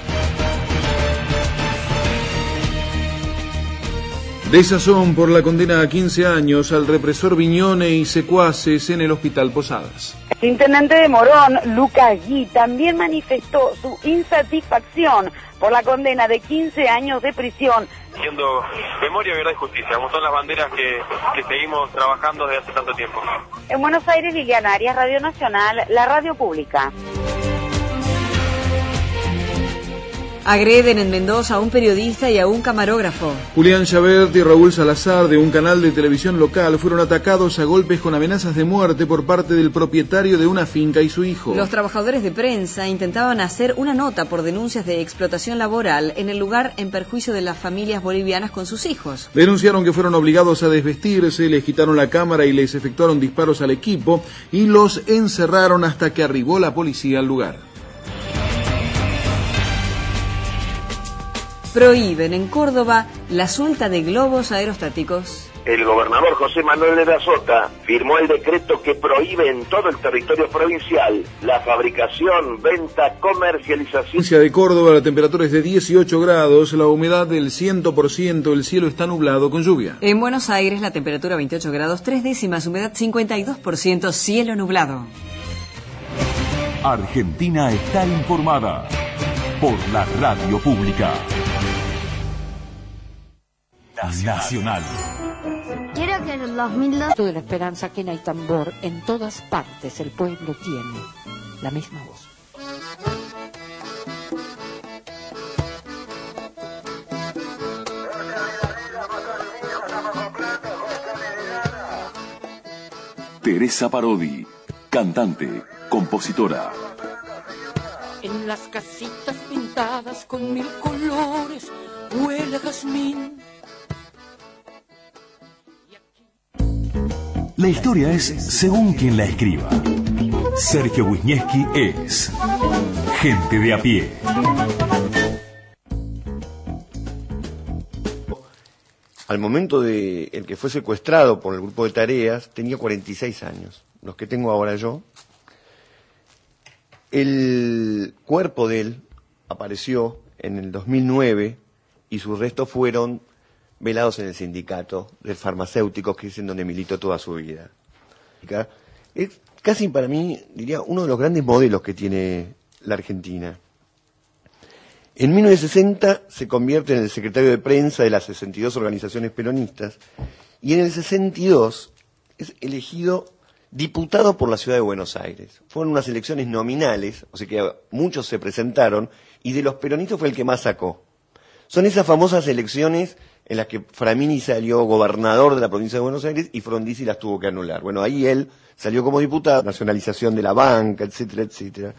Desazón por la condena a quince años al represor Viñone y secuaces en el Hospital Posadas. El intendente de Morón, Lucas Gui, también manifestó su insatisfacción por la condena de quince años de prisión. Haciendo memoria, verdad y justicia, como son las banderas que, que seguimos trabajando desde hace tanto tiempo. En Buenos Aires, Liliana Arias, Radio Nacional, la radio pública. Agreden en Mendoza a un periodista y a un camarógrafo. Julián Chabert y Raúl Salazar, de un canal de televisión local, fueron atacados a golpes con amenazas de muerte por parte del propietario de una finca y su hijo. Los trabajadores de prensa intentaban hacer una nota por denuncias de explotación laboral en el lugar en perjuicio de las familias bolivianas con sus hijos. Denunciaron que fueron obligados a desvestirse, les quitaron la cámara y les efectuaron disparos al equipo y los encerraron hasta que arribó la policía al lugar. Prohíben en Córdoba la suelta de globos aerostáticos. El gobernador José Manuel de la Sota firmó el decreto que prohíbe en todo el territorio provincial la fabricación, venta, comercialización. Provincia de Córdoba, la temperatura es de dieciocho grados, la humedad del cien por ciento, el cielo está nublado con lluvia. En Buenos Aires, la temperatura veintiocho grados, tres décimas, humedad cincuenta y dos por ciento, cielo nublado. Argentina está informada por la radio pública. Nacional. Quiero que en el dos mil dos... de la esperanza que no hay tambor, en todas partes el pueblo tiene la misma voz. Teresa Parodi, cantante, compositora. En las casitas pintadas con mil colores, huele a jazmín. La historia es según quien la escriba. Sergio Wisniewski es Gente de a pie. Al momento de el que fue secuestrado por el grupo de tareas, tenía cuarenta y seis años, los que tengo ahora yo. El cuerpo de él apareció en el dos mil nueve y sus restos fueron velados en el sindicato de farmacéuticos, que es en donde militó toda su vida. Es casi para mí, diría, uno de los grandes modelos que tiene la Argentina. En mil novecientos sesenta se convierte en el secretario de prensa de las sesenta y dos organizaciones peronistas y en el sesenta y dos es elegido diputado por la ciudad de Buenos Aires. Fueron unas elecciones nominales, o sea que muchos se presentaron y de los peronistas fue el que más sacó. Son esas famosas elecciones en las que Framini salió gobernador de la provincia de Buenos Aires y Frondizi las tuvo que anular. Bueno, ahí él salió como diputado, nacionalización de la banca, etcétera, etcétera.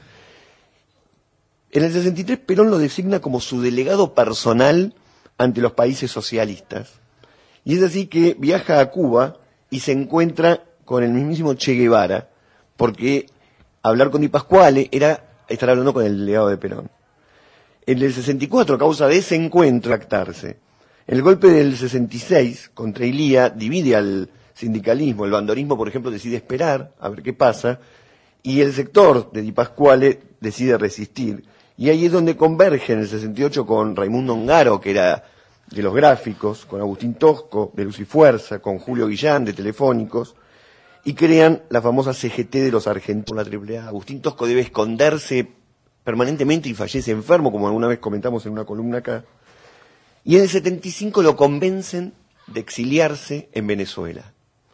En el sesenta y tres Perón lo designa como su delegado personal ante los países socialistas. Y es así que viaja a Cuba y se encuentra con el mismísimo Che Guevara, porque hablar con Di Pasquale era estar hablando con el delegado de Perón. En el sesenta y cuatro, a causa de ese encuentro, actarse. El golpe del sesenta y seis contra Ilía divide al sindicalismo. El bandorismo, por ejemplo, decide esperar a ver qué pasa, y el sector de Di Pasquale decide resistir. Y ahí es donde converge en el sesenta y ocho con Raimundo Ongaro, que era de los gráficos, con Agustín Tosco, de Luz y Fuerza, con Julio Guillán, de Telefónicos, y crean la famosa C G T de los argentinos, la triple A. Agustín Tosco debe esconderse permanentemente y fallece enfermo, como alguna vez comentamos en una columna acá. Y en el setenta y cinco lo convencen de exiliarse en Venezuela.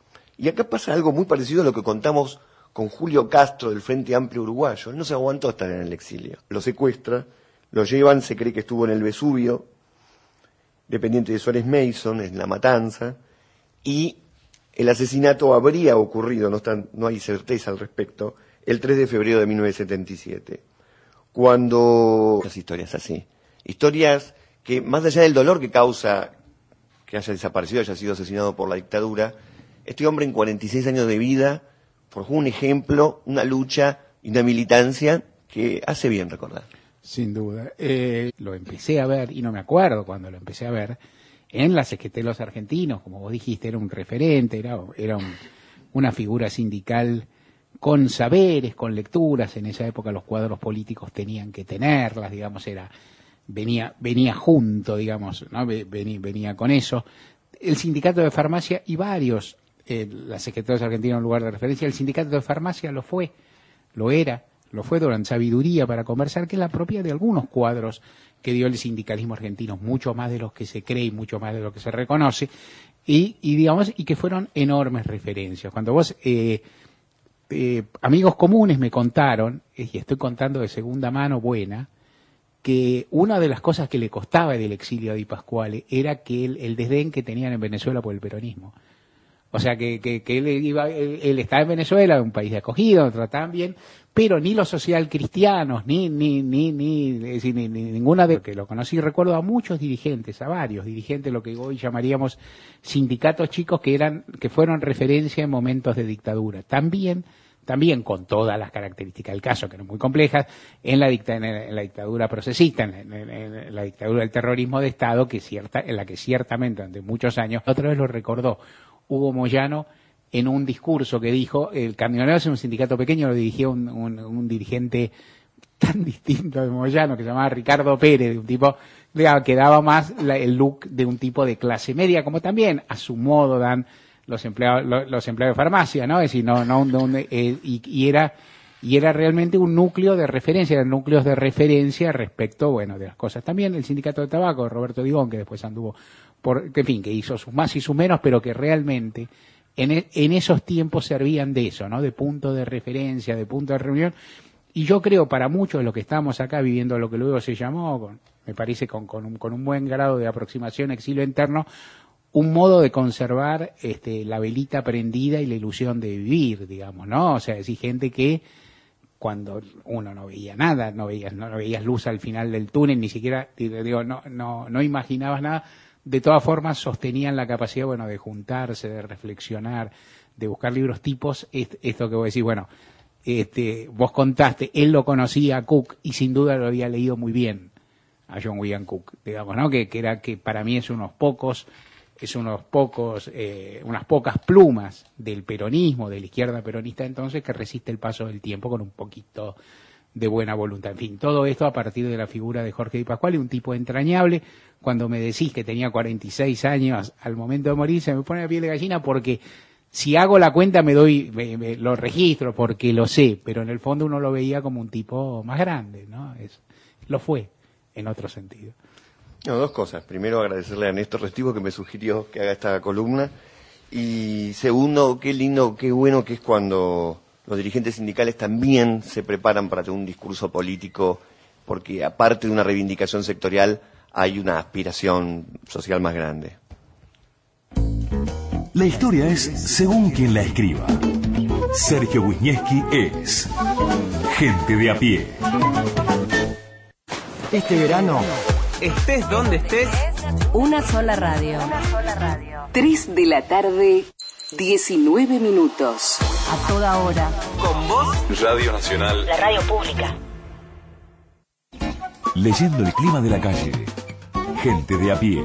Y acá pasa algo muy parecido a lo que contamos con Julio Castro del Frente Amplio Uruguayo. Él no se aguantó estar en el exilio. Lo secuestra, lo llevan, se cree que estuvo en el Vesubio, dependiente de Suárez Mason, en La Matanza, y el asesinato habría ocurrido, no, está, no hay certeza al respecto, el tres de febrero de mil novecientos setenta y siete. Cuando... Las historias así. Historias que, más allá del dolor que causa que haya desaparecido, haya sido asesinado por la dictadura, este hombre en cuarenta y seis años de vida forjó un ejemplo, una lucha y una militancia que hace bien recordar. Sin duda. Eh, lo empecé a ver, y no me acuerdo cuando lo empecé a ver, en la C G T de los argentinos, como vos dijiste, era un referente, era, era un, una figura sindical con saberes, con lecturas. En esa época los cuadros políticos tenían que tenerlas, digamos, era venía venía junto, digamos, ¿no? venía, venía con eso. El sindicato de farmacia y varios, eh, la C G T de los argentinos en lugar de referencia, el sindicato de farmacia lo fue, lo era, lo fue durante Sabiduría para conversar, que es la propia de algunos cuadros que dio el sindicalismo argentino, mucho más de los que se cree y mucho más de lo que se reconoce, y, y digamos, y que fueron enormes referencias. Cuando vos, eh, eh, amigos comunes me contaron, y estoy contando de segunda mano buena, que una de las cosas que le costaba del exilio a Di Pasquale era que el, el desdén que tenían en Venezuela por el peronismo. O sea, que, que, que él iba, él, él estaba en Venezuela, un país de acogida, lo trataban bien, pero ni los social cristianos, ni, ni, ni, ni, es decir, ni, ni ninguna de que lo conocí. Recuerdo a muchos dirigentes, a varios dirigentes, lo que hoy llamaríamos sindicatos chicos, que eran, que fueron referencia en momentos de dictadura. También, también con todas las características del caso, que eran muy complejas, en la, dicta, en la dictadura procesista, en, en, en la dictadura del terrorismo de Estado, que cierta, en la que ciertamente durante muchos años, otra vez lo recordó Hugo Moyano en un discurso que dijo, el camionero es un sindicato pequeño, lo dirigía un, un, un dirigente tan distinto de Moyano, que se llamaba Ricardo Pérez, de un tipo que daba más la, el look de un tipo de clase media, como también a su modo dan los empleados, los, los empleados de farmacia, ¿no? Es decir, no, no, no eh, y, y era y era realmente un núcleo de referencia, eran núcleos de referencia respecto, bueno, de las cosas. También el sindicato de tabaco de Roberto Dibón, que después anduvo por, en fin, que hizo sus más y sus menos, pero que realmente en, en esos tiempos servían de eso, ¿no? De punto de referencia, de punto de reunión. Y yo creo, para muchos de los que estamos acá viviendo lo que luego se llamó, con, me parece con, con, un, con un buen grado de aproximación, exilio interno, un modo de conservar este, la velita prendida y la ilusión de vivir, digamos, ¿no? O sea, es decir, gente que cuando uno no veía nada, no veías, no, no veías luz al final del túnel, ni siquiera, digo, no, no, no imaginabas nada, de todas formas sostenían la capacidad, bueno, de juntarse, de reflexionar, de buscar libros tipos, esto que vos decís, bueno, este, vos contaste, él lo conocía a Cook y sin duda lo había leído muy bien a John William Cook, digamos, ¿no? Que, que era que para mí es unos pocos, es unos pocos, eh, unas pocas plumas del peronismo, de la izquierda peronista entonces, que resiste el paso del tiempo con un poquito de buena voluntad. En fin, todo esto a partir de la figura de Jorge Di Pasquale, un tipo entrañable. Cuando me decís que tenía cuarenta y seis años al momento de morir, se me pone la piel de gallina porque si hago la cuenta me doy, me, me, lo registro porque lo sé, pero en el fondo uno lo veía como un tipo más grande, ¿no? Es, lo fue, en otro sentido. No, dos cosas. Primero, agradecerle a Néstor Restivo que me sugirió que haga esta columna. Y segundo, qué lindo, qué bueno que es cuando los dirigentes sindicales también se preparan para tener un discurso político, porque aparte de una reivindicación sectorial, hay una aspiración social más grande. La historia es según quien la escriba. Sergio Wisniewski es Gente de a pie. Este verano, estés donde estés, una sola radio. Una sola radio. Tres de la tarde, diecinueve minutos. A toda hora. Con vos, Radio Nacional. La radio pública. Leyendo el clima de la calle. Gente de a pie.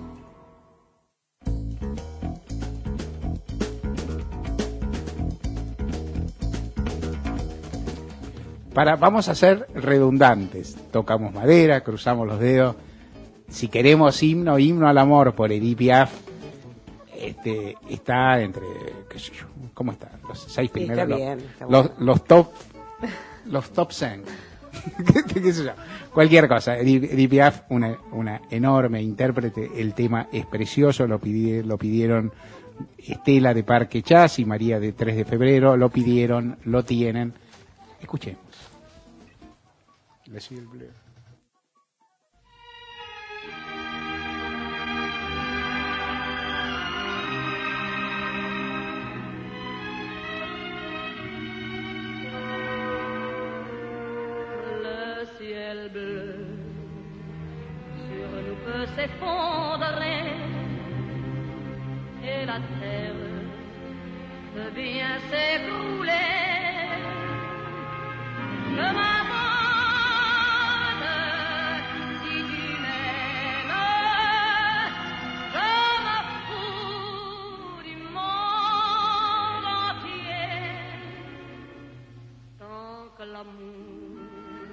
Para, vamos a ser redundantes. Tocamos madera, cruzamos los dedos. Si queremos himno, himno al amor por Edith Piaf, este, está entre, qué sé yo, ¿cómo está? Los seis Sí, primeros, está bien, está los, bueno. los top, los top cien. ¿Qué, qué sé yo? Cualquier cosa. Edith, Edith Piaf, una, una enorme intérprete. El tema es precioso. Lo, pidi, lo pidieron Estela de Parque Chas y María de tres de febrero. Lo pidieron, lo tienen. Escuchemos. Le sigue el bleu. Le ciel bleu sur nous peut s'effondrer et la terre peut bien s'écrouler. Je m'abandonne si tu m'aimes, je me fous du monde entier tant que l'amour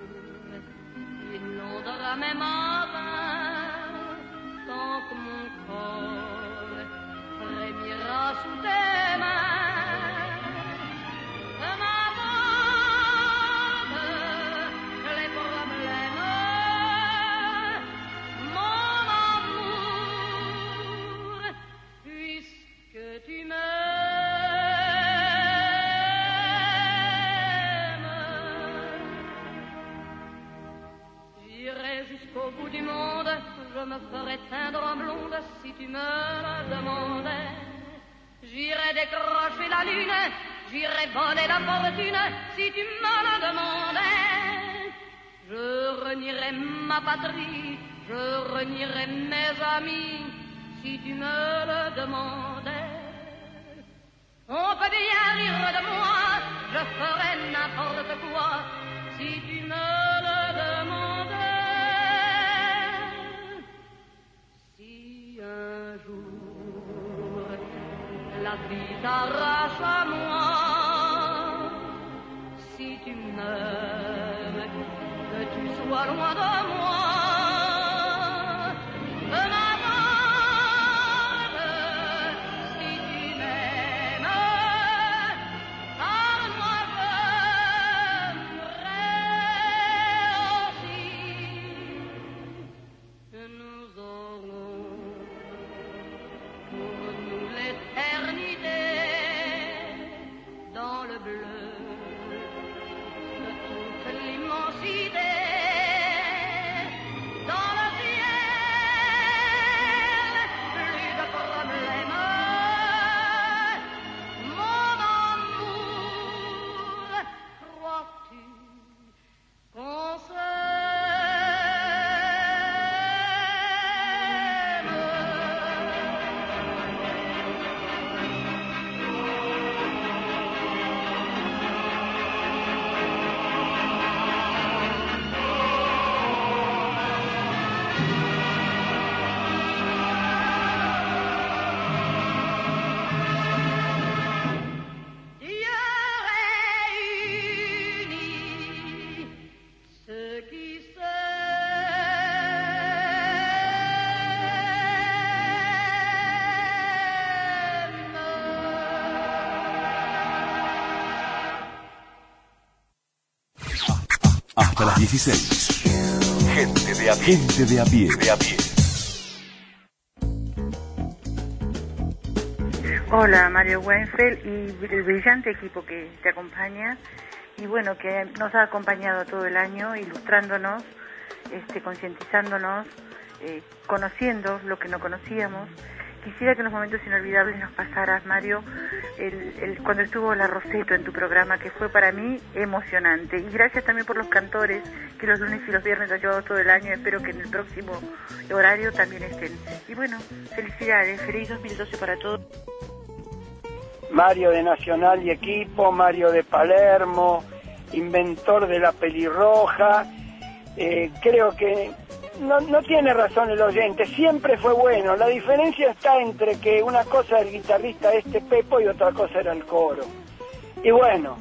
inondera mes marins, tant que mon corps frémira sous tes mains. Je m'abandonne les problèmes, mon amour, puisque tu m'aimes. J'irai jusqu'au bout du monde, je me ferai teindre en blonde si tu me le demandais. J'irai décrocher la lune, j'irai voler la fortune si tu me le demandais. Je renierai ma patrie, je renierai mes amis si tu me le demandais. On peut bien rire de moi, je ferai n'importe quoi si tu me le demandais. Si un jour la vie t'arrache à moi, si tu meurs, que tu sois loin de moi, je m'abandonne si tu m'aimes, car moi j'aimerais aussi que nous aurons pour nous l'éternité dans le bleu de toute l'immensité. hasta las dieciséis. Gente de a pie. Gente de a pie. De a pie. Hola, Mario Weinfeld y el brillante equipo que te acompaña y bueno, que nos ha acompañado todo el año ilustrándonos, este, concientizándonos, eh, conociendo lo que no conocíamos. Quisiera que en los momentos inolvidables nos pasaras, Mario, el, el, cuando estuvo la Roseto en tu programa, que fue para mí emocionante. Y gracias también por los cantores, que los lunes y los viernes ha llevado todo el año. Espero que en el próximo horario también estén. Y bueno, felicidades, feliz dos mil doce para todos. Mario de Nacional y Equipo, Mario de Palermo, inventor de la pelirroja. Eh, creo que no, no tiene razón el oyente, siempre fue bueno. La diferencia está entre que una cosa era el guitarrista este Pepo y otra cosa era el coro. Y bueno,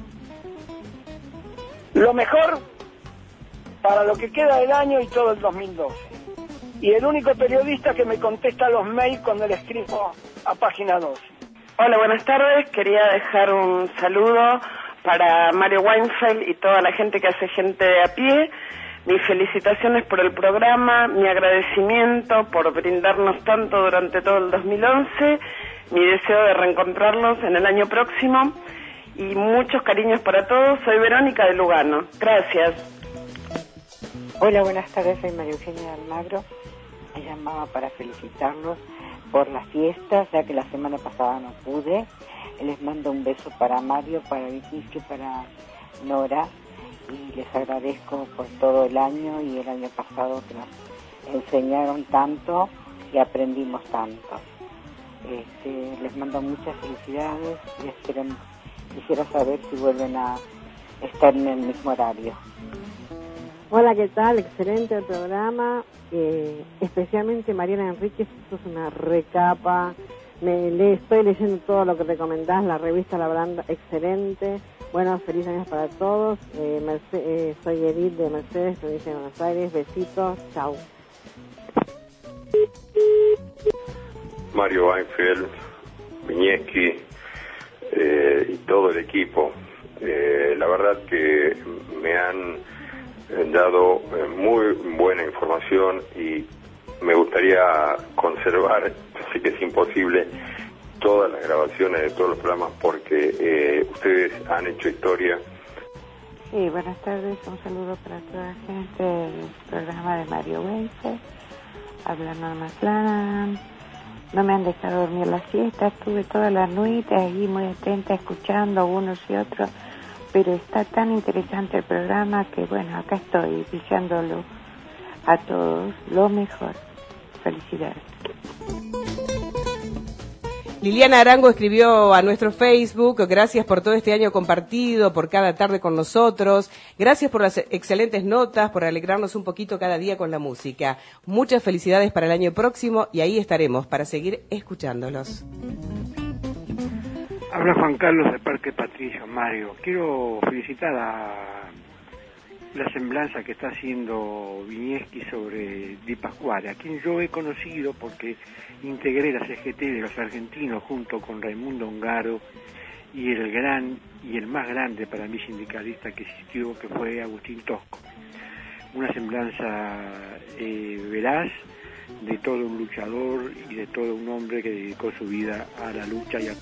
lo mejor para lo que queda del año y todo el dos mil doce. Y el único periodista que me contesta los mails cuando le escribo a página doce. Hola, buenas tardes. Quería dejar un saludo para Mario Weinfeld y toda la gente que hace Gente de a pie. Mis felicitaciones por el programa, mi agradecimiento por brindarnos tanto durante todo el dos mil once, mi deseo de reencontrarlos en el año próximo y muchos cariños para todos. Soy Verónica de Lugano. Gracias. Hola, buenas tardes. Soy María Eugenia Almagro. Me llamaba para felicitarlos por las fiestas, ya que la semana pasada no pude. Les mando un beso para Mario, para Vicky y para Nora. Y les agradezco por todo el año y el año pasado que nos enseñaron tanto y aprendimos tanto. Este, les mando muchas felicidades y espero, quisiera saber si vuelven a estar en el mismo horario. Hola, ¿qué tal? Excelente el programa. Eh, especialmente Mariana Enríquez, sos una recapa. Me le estoy leyendo todo lo que recomendás, la revista La Branda, excelente. Bueno, feliz año para todos. Eh, Merce- eh, soy Edith de Mercedes, provincia de Buenos Aires. Besitos, chau. Mario Weinfeld, Viñeski eh, y todo el equipo. Eh, la verdad que me han dado eh, muy buena información y me gustaría conservar, sé que es imposible, todas las grabaciones de todos los programas porque eh, ustedes han hecho historia. Sí, buenas tardes, un saludo para toda la gente del programa de Mario Weinfeld. Habla Norma Flanagan. No me han dejado dormir la siesta, estuve toda la noche ahí muy atenta escuchando unos y otros, pero está tan interesante el programa que bueno, acá estoy pillándolo a todos, lo mejor. Felicidades. Liliana Arango escribió a nuestro Facebook: gracias por todo este año compartido, por cada tarde con nosotros, gracias por las excelentes notas, por alegrarnos un poquito cada día con la música. Muchas felicidades para el año próximo y ahí estaremos para seguir escuchándolos. Habla Juan Carlos de Parque Patricio. Mario, quiero felicitar a la semblanza que está haciendo Viñeski sobre Di Pasquale, a quien yo he conocido porque integré la C G T de los argentinos junto con Raimundo Ongaro y el gran y el más grande para mí sindicalista que existió, que fue Agustín Tosco. Una semblanza eh, veraz de todo un luchador y de todo un hombre que dedicó su vida a la lucha y a...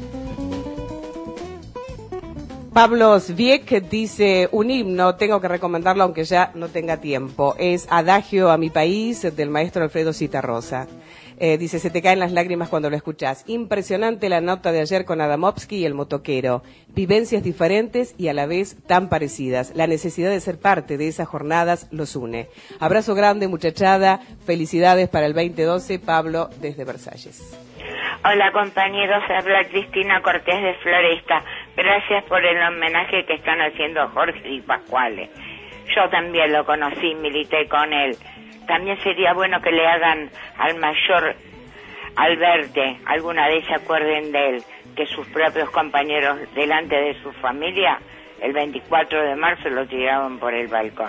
Pablo Zviek dice: un himno, tengo que recomendarlo aunque ya no tenga tiempo. Es Adagio a mi país, del maestro Alfredo Citarrosa. Eh, dice: se te caen las lágrimas cuando lo escuchás. Impresionante la nota de ayer con Adamovsky y el motoquero. Vivencias diferentes y a la vez tan parecidas. La necesidad de ser parte de esas jornadas los une. Abrazo grande, muchachada. Felicidades para el veinte doce. Pablo, desde Versalles. Hola compañeros, habla Cristina Cortés de Floresta. Gracias por el homenaje que están haciendo a Jorge Di Pasquale. Yo también lo conocí, milité con él. También sería bueno que le hagan al mayor Alberte, alguna vez se acuerden de él, que sus propios compañeros delante de su familia, el veinticuatro de marzo lo tiraban por el balcón.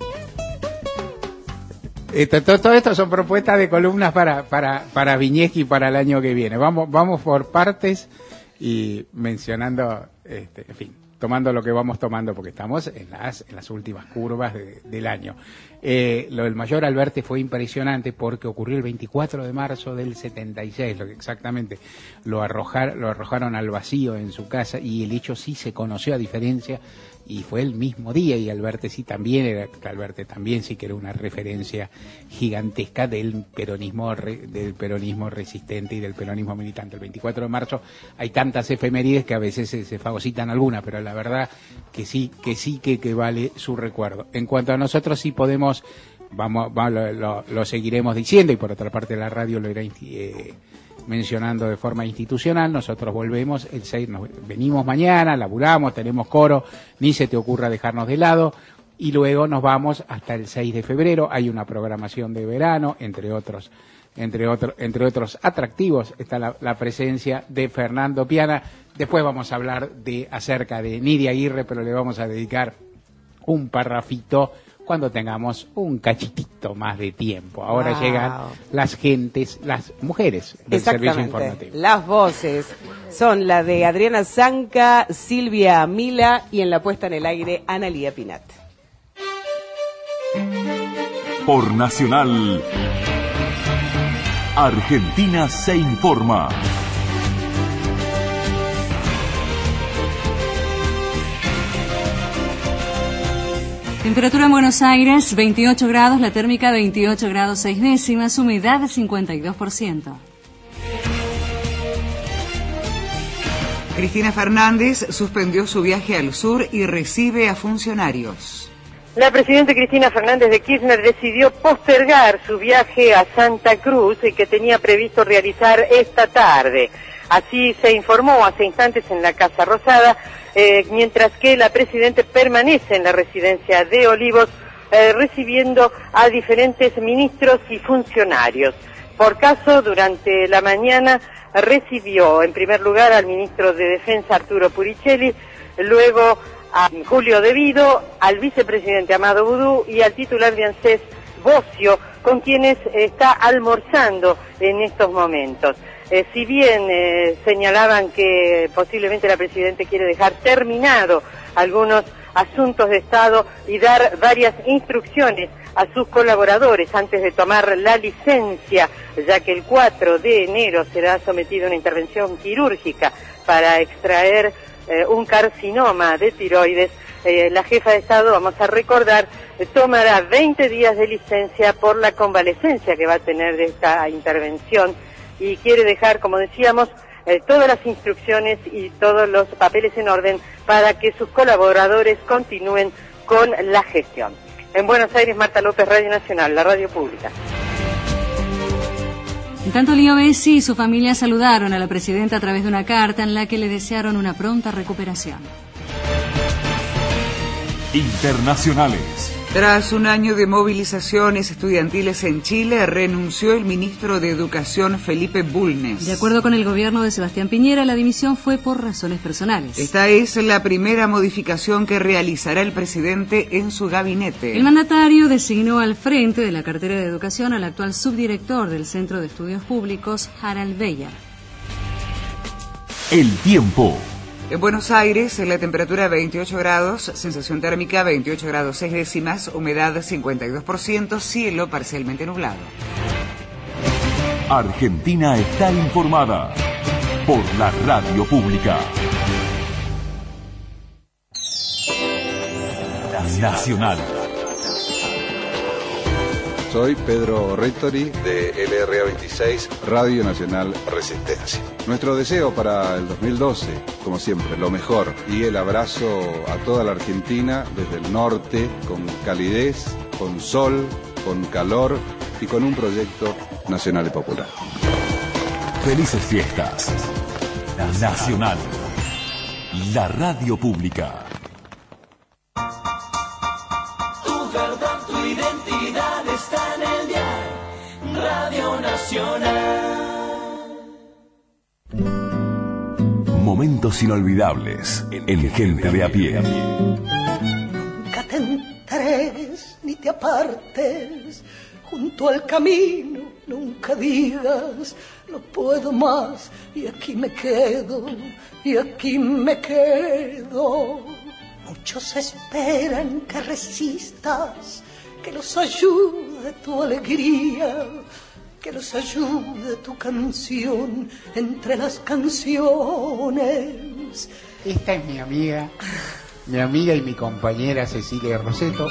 Esto, todo, todo esto son propuestas de columnas para para para Viñeski para el año que viene. Vamos vamos por partes y mencionando, este, en fin, tomando lo que vamos tomando, porque estamos en las, en las últimas curvas de, del año. Eh, lo del mayor Alberti fue impresionante porque ocurrió el veinticuatro de marzo del setenta y seis, lo que exactamente lo, arrojar, lo arrojaron al vacío en su casa, y el hecho sí se conoció, a diferencia, y fue el mismo día, y Alberti sí también era, Alberti también sí que era una referencia gigantesca del peronismo, del peronismo resistente y del peronismo militante. El veinticuatro de marzo hay tantas efemérides que a veces se, se fagocitan algunas, pero la verdad que sí, que sí que, que vale su recuerdo. En cuanto a nosotros, sí podemos, vamos, vamos lo, lo, lo seguiremos diciendo, y por otra parte la radio lo irá eh, mencionando de forma institucional. Nosotros volvemos el seis, nos, venimos mañana, laburamos, tenemos coro, ni se te ocurra dejarnos de lado, y luego nos vamos hasta el seis de febrero. Hay una programación de verano, entre otros entre otros entre otros atractivos está la, la presencia de Fernando Piana. Después vamos a hablar de acerca de Nidia Aguirre, pero le vamos a dedicar un parrafito cuando tengamos un cachitito más de tiempo. Ahora wow. llegan las gentes, las mujeres del servicio informativo. Las voces son la de Adriana Zanca, Silvia Mila, y en la puesta en el aire, Analía Pinat. Por Nacional, Argentina se informa. Temperatura en Buenos Aires, veintiocho grados, la térmica veintiocho grados seis décimas, humedad cincuenta y dos por ciento. Cristina Fernández suspendió su viaje al sur y recibe a funcionarios. La presidenta Cristina Fernández de Kirchner decidió postergar su viaje a Santa Cruz, que tenía previsto realizar esta tarde. Así se informó hace instantes en la Casa Rosada, eh, mientras que la presidenta permanece en la residencia de Olivos, eh, recibiendo a diferentes ministros y funcionarios. Por caso, durante la mañana recibió en primer lugar al ministro de Defensa Arturo Puricelli, luego a Julio De Vido, al vicepresidente Amado Boudou y al titular de ANSES, Bocio, con quienes está almorzando en estos momentos. Eh, si bien eh, señalaban que posiblemente la presidenta quiere dejar terminado algunos asuntos de Estado y dar varias instrucciones a sus colaboradores antes de tomar la licencia, ya que el cuatro de enero será sometido a una intervención quirúrgica para extraer eh, un carcinoma de tiroides, eh, la jefa de Estado, vamos a recordar, eh, tomará veinte días de licencia por la convalecencia que va a tener de esta intervención, y quiere dejar, como decíamos, eh, todas las instrucciones y todos los papeles en orden para que sus colaboradores continúen con la gestión. En Buenos Aires, Marta López, Radio Nacional, la radio pública. En tanto, Leo Messi y su familia saludaron a la presidenta a través de una carta en la que le desearon una pronta recuperación. Internacionales. Tras un año de movilizaciones estudiantiles en Chile, renunció el ministro de Educación Felipe Bulnes. De acuerdo con el gobierno de Sebastián Piñera, la dimisión fue por razones personales. Esta es la primera modificación que realizará el presidente en su gabinete. El mandatario designó al frente de la cartera de Educación al actual subdirector del Centro de Estudios Públicos, Harald Beyer. El tiempo. En Buenos Aires, la temperatura veintiocho grados, sensación térmica veintiocho grados seis décimas, humedad cincuenta y dos por ciento, cielo parcialmente nublado. Argentina está informada por la radio pública. Nacional. Soy Pedro Rettori de L R A veintiséis, Radio Nacional Resistencia. Nuestro deseo para el dos mil doce, como siempre, lo mejor, y el abrazo a toda la Argentina desde el norte, con calidez, con sol, con calor y con un proyecto nacional y popular. Felices fiestas. Nacional. La radio pública. Identidad está en el dial Radio Nacional. Momentos inolvidables en Gente de a pie. Nunca te enteres ni te apartes junto al camino, nunca digas no puedo más y aquí me quedo, y aquí me quedo. Muchos esperan que resistas, que los ayude tu alegría, que los ayude tu canción entre las canciones. Esta es mi amiga, mi amiga y mi compañera Cecilia Rosetto.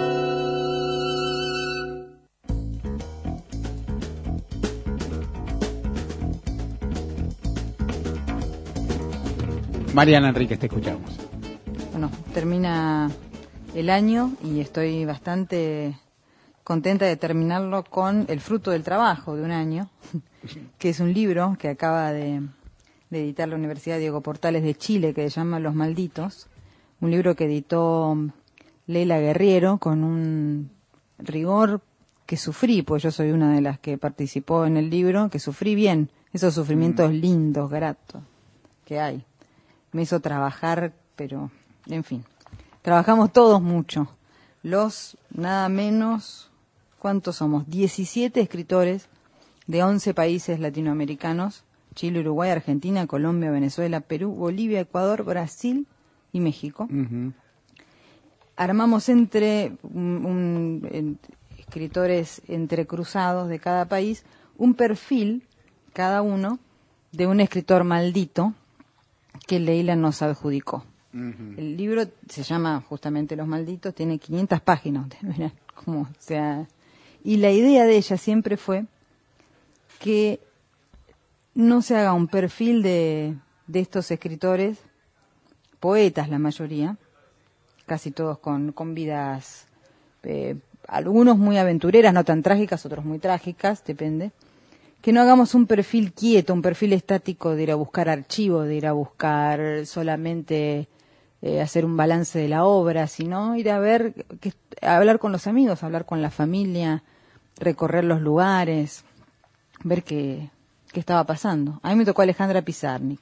Mariana Enríquez, te escuchamos. Bueno, termina el año y estoy bastante contenta de terminarlo con el fruto del trabajo de un año, que es un libro que acaba de, de editar la Universidad Diego Portales de Chile, que se llama Los Malditos, un libro que editó Leila Guerriero con un rigor que sufrí, pues yo soy una de las que participó en el libro, que sufrí bien, esos sufrimientos mm. lindos, gratos que hay. Me hizo trabajar, pero, en fin, trabajamos todos mucho. Los, nada menos, ¿cuántos somos? diecisiete escritores de once países latinoamericanos, Chile, Uruguay, Argentina, Colombia, Venezuela, Perú, Bolivia, Ecuador, Brasil y México. Uh-huh. Armamos entre un, un, en, escritores entrecruzados de cada país un perfil, cada uno, de un escritor maldito que Leila nos adjudicó. Uh-huh. El libro se llama justamente Los Malditos, tiene quinientas páginas, mirá cómo, o sea, y la idea de ella siempre fue que no se haga un perfil de, de estos escritores, poetas la mayoría, casi todos con, con vidas, eh, algunos muy aventureras, no tan trágicas, otros muy trágicas, depende. Que no hagamos un perfil quieto, un perfil estático de ir a buscar archivos, de ir a buscar solamente eh, hacer un balance de la obra, sino ir a ver, que, a hablar con los amigos, hablar con la familia, recorrer los lugares, ver qué, qué estaba pasando. A mí me tocó Alejandra Pizarnik.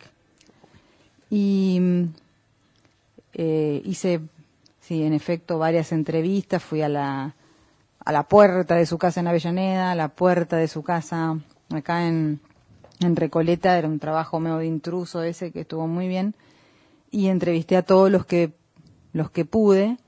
Y eh, hice, sí, en efecto, varias entrevistas, fui a la, a la puerta de su casa en Avellaneda, a la puerta de su casa acá en, en Recoleta, era un trabajo medio de intruso ese que estuvo muy bien, y entrevisté a todos los que los que pude,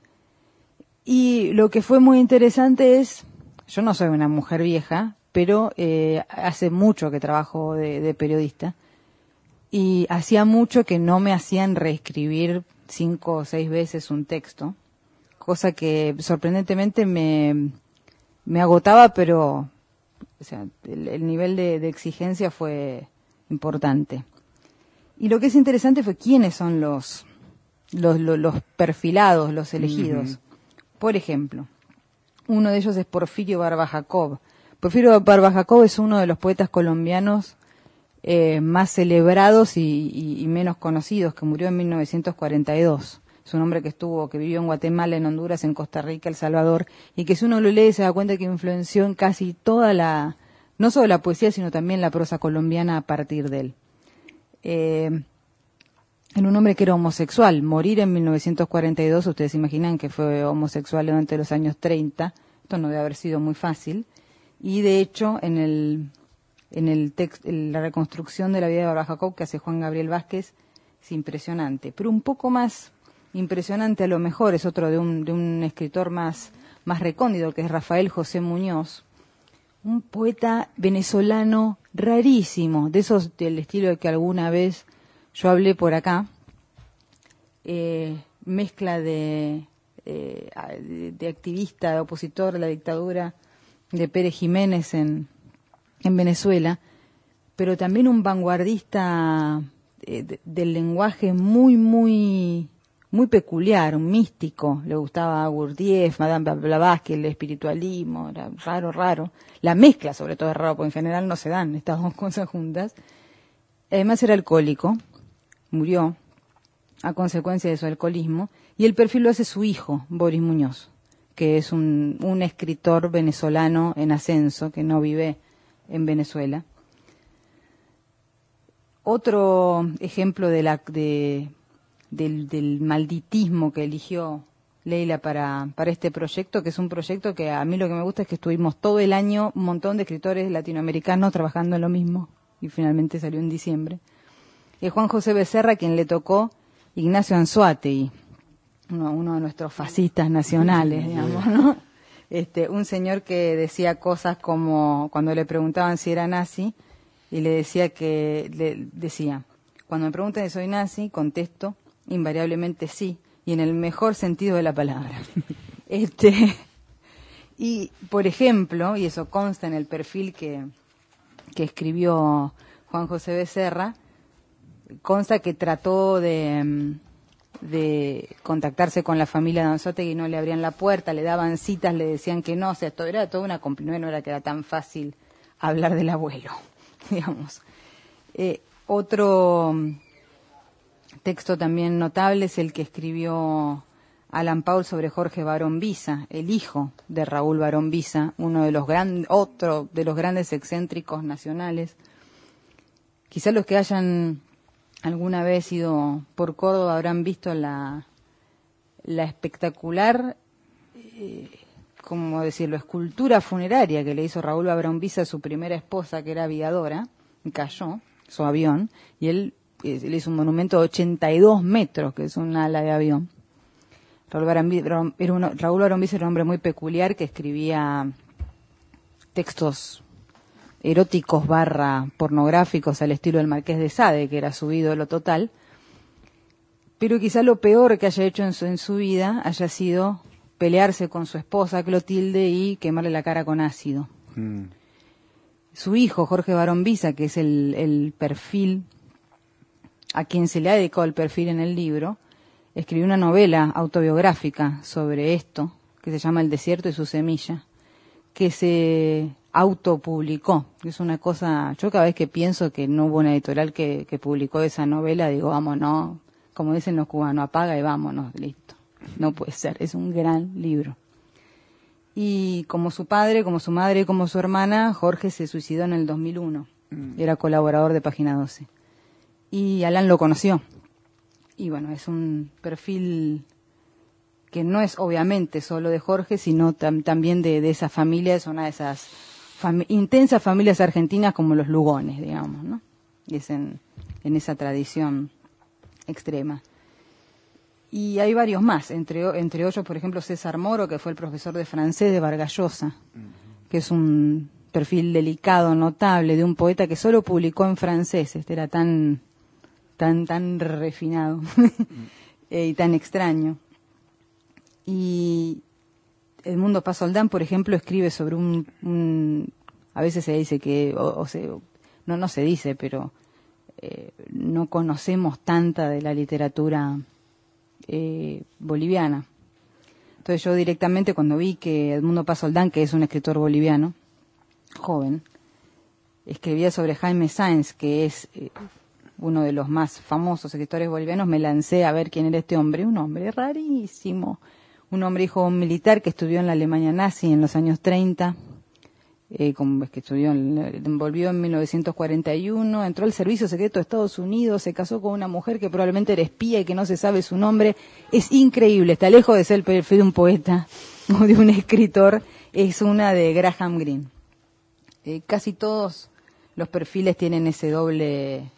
y lo que fue muy interesante es, yo no soy una mujer vieja, pero eh, hace mucho que trabajo de, de periodista, y hacía mucho que no me hacían reescribir cinco o seis veces un texto, cosa que sorprendentemente me, me agotaba, pero o sea, el, el nivel de, de exigencia fue importante. Y lo que es interesante fue quiénes son los, los, los, los perfilados, los elegidos. Uh-huh. Por ejemplo, uno de ellos es Porfirio Barba Jacob. Porfirio Barba Jacob es uno de los poetas colombianos eh, más celebrados y, y, y menos conocidos, que murió en mil novecientos cuarenta y dos. Es un hombre que estuvo, que vivió en Guatemala, en Honduras, en Costa Rica, El Salvador, y que si uno lo lee se da cuenta que influenció en casi toda la, no solo la poesía, sino también la prosa colombiana a partir de él. Eh, en un hombre que era homosexual, morir en mil novecientos cuarenta y dos, ustedes imaginan que fue homosexual durante los años treinta, esto no debe haber sido muy fácil, y de hecho en el, en el text, en la reconstrucción de la vida de Barba Jacob que hace Juan Gabriel Vázquez es impresionante, pero un poco más impresionante a lo mejor es otro de un, de un escritor más, más recóndito, que es Rafael José Muñoz, un poeta venezolano rarísimo, de esos del estilo de que alguna vez yo hablé por acá, eh, mezcla de, eh, de, de activista, de opositor a la dictadura de Pérez Jiménez en, en Venezuela, pero también un vanguardista eh, de, del lenguaje muy, muy... muy peculiar, un místico, le gustaba Gurdjieff, Madame Blavatsky, el espiritualismo, era raro, raro. La mezcla, sobre todo, es raro, porque en general no se dan estas dos cosas juntas. Además era alcohólico, murió a consecuencia de su alcoholismo, y el perfil lo hace su hijo, Boris Muñoz, que es un, un escritor venezolano en ascenso, que no vive en Venezuela. Otro ejemplo de la... de Del, del malditismo que eligió Leila para, para este proyecto, que es un proyecto que a mí lo que me gusta es que estuvimos todo el año un montón de escritores latinoamericanos trabajando en lo mismo. y finalmente salió en diciembre. Es Juan José Becerra quien le tocó Ignacio Anzoátegui, uno, uno de nuestros fascistas nacionales, digamos, ¿no? Este, un señor que decía cosas como, cuando le preguntaban si era nazi, y le decía que, le decía, cuando me preguntan si soy nazi, contesto invariablemente sí, y en el mejor sentido de la palabra. Este, y, por ejemplo, y eso consta en el perfil que, que escribió Juan José Becerra, consta que trató de, de contactarse con la familia de Anzoátegui y no le abrían la puerta, le daban citas, le decían que no, o sea, esto era toda una complicación, no era que era tan fácil hablar del abuelo, digamos. Eh, otro texto también notable es el que escribió Alan Paul sobre Jorge Barón Visa, el hijo de Raúl Barón Visa, uno de los grandes, otro de los grandes excéntricos nacionales. Quizás los que hayan alguna vez ido por Córdoba habrán visto la, la espectacular, eh, ¿cómo decirlo?, escultura funeraria que le hizo Raúl Barón Visa a su primera esposa, que era aviadora, cayó su avión, y él eh, le hizo un monumento de ochenta y dos metros, que es un ala de avión. Raúl Barón, era uno, Raúl Barón Visa era un hombre muy peculiar que escribía textos eróticos barra pornográficos al estilo del Marqués de Sade, que era su ídolo total, pero quizá lo peor que haya hecho en su, en su vida haya sido pelearse con su esposa Clotilde y quemarle la cara con ácido. Mm. Su hijo, Jorge Barón Visa, que es el, el perfil a quien se le ha dedicado el perfil en el libro, escribió una novela autobiográfica sobre esto, que se llama El desierto y su semilla, que se autopublicó. Es una cosa, yo cada vez que pienso que no hubo una editorial que, que publicó esa novela, digo, vámonos, como dicen los cubanos, apaga y vámonos, listo. No puede ser, es un gran libro. Y como su padre, como su madre, como su hermana, Jorge se suicidó en el dos mil uno. Mm. Era colaborador de Página doce. Y Alan lo conoció. Y bueno, es un perfil que no es obviamente solo de Jorge, sino tam, también de, de esa familia, es una de esas fami- intensas familias argentinas como los Lugones, digamos, ¿no? Y es en, en esa tradición extrema. Y hay varios más, entre, entre ellos, por ejemplo, César Moro, que fue el profesor de francés de Vargas Llosa, uh-huh. que es un perfil delicado, notable, de un poeta que solo publicó en francés, este era tan, tan, tan refinado uh-huh. eh, y tan extraño. Y Edmundo Paz Soldán, por ejemplo, escribe sobre un, un a veces se dice que, o, o se, no, no se dice, pero eh, no conocemos tanta de la literatura Eh, boliviana. Entonces yo directamente cuando vi que Edmundo Paz Soldán, que es un escritor boliviano, joven, escribía sobre Jaime Sáenz, que es eh, uno de los más famosos escritores bolivianos, me lancé a ver quién era este hombre, un hombre rarísimo, un hombre hijo de un militar que estudió en la Alemania nazi en los años treinta, eh, como es que estudió, en, volvió en mil novecientos cuarenta y uno, entró al servicio secreto de Estados Unidos, se casó con una mujer que probablemente era espía y que no se sabe su nombre. Es increíble, está lejos de ser el perfil de un poeta o de un escritor, es una de Graham Greene. Eh, casi todos los perfiles tienen ese doble,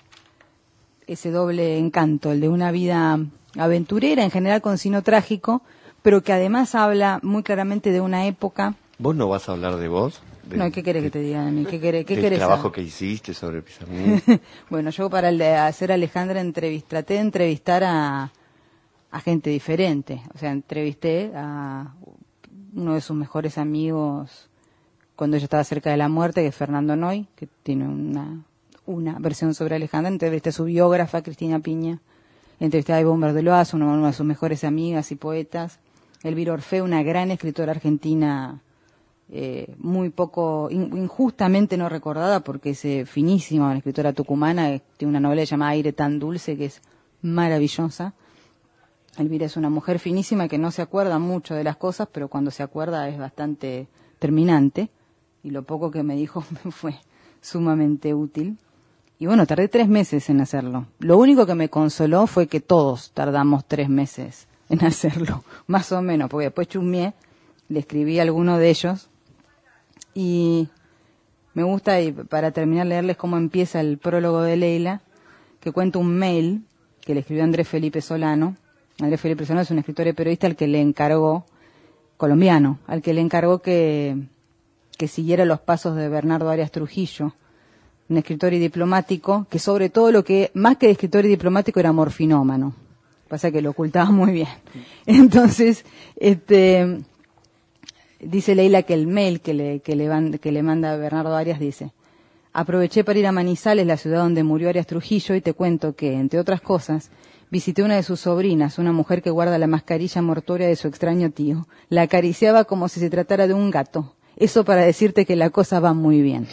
ese doble encanto, el de una vida aventurera, en general con signo trágico, pero que además habla muy claramente de una época. ¿Vos no vas a hablar de vos? De, no, ¿qué querés de, que te diga de mí? ¿Qué querés, qué del querés trabajo saber? Que hiciste sobre Pizarnik. Bueno, yo para el de hacer Alejandra entrevist, traté de entrevistar a, a gente diferente. O sea, entrevisté a uno de sus mejores amigos cuando ella estaba cerca de la muerte, que es Fernando Noy, que tiene una, una versión sobre Alejandra. Entrevisté a su biógrafa, Cristina Piña. Entrevisté a Ivonne Verdeloas, una, una de sus mejores amigas y poetas. Elvira Orfeo, una gran escritora argentina, Eh, muy poco, in, injustamente no recordada, porque es eh, finísima, una escritora tucumana, eh, tiene una novela llamada Aire tan dulce, que es maravillosa. Elvira es una mujer finísima que no se acuerda mucho de las cosas, pero cuando se acuerda es bastante terminante, y lo poco que me dijo me fue sumamente útil. Y bueno, tardé tres meses en hacerlo. Lo único que me consoló fue que todos tardamos tres meses en hacerlo, más o menos, porque después chusmeé, le escribí a alguno de ellos, y Me gusta, y para terminar, leerles cómo empieza el prólogo de Leila, que cuenta un mail que le escribió Andrés Felipe Solano. Andrés Felipe Solano es un escritor y periodista al que le encargó, colombiano, al que le encargó que, que siguiera los pasos de Bernardo Arias Trujillo, un escritor y diplomático, que sobre todo lo que, más que de escritor y diplomático, era morfinómano. Pasa que lo ocultaba muy bien. Entonces, este, dice Leila que el mail que le, que le, van, que le manda Bernardo Arias dice: aproveché para ir a Manizales, la ciudad donde murió Arias Trujillo, y te cuento que, entre otras cosas, visité una de sus sobrinas, una mujer que guarda la mascarilla mortuoria de su extraño tío. La acariciaba como si se tratara de un gato. Eso para decirte que la cosa va muy bien.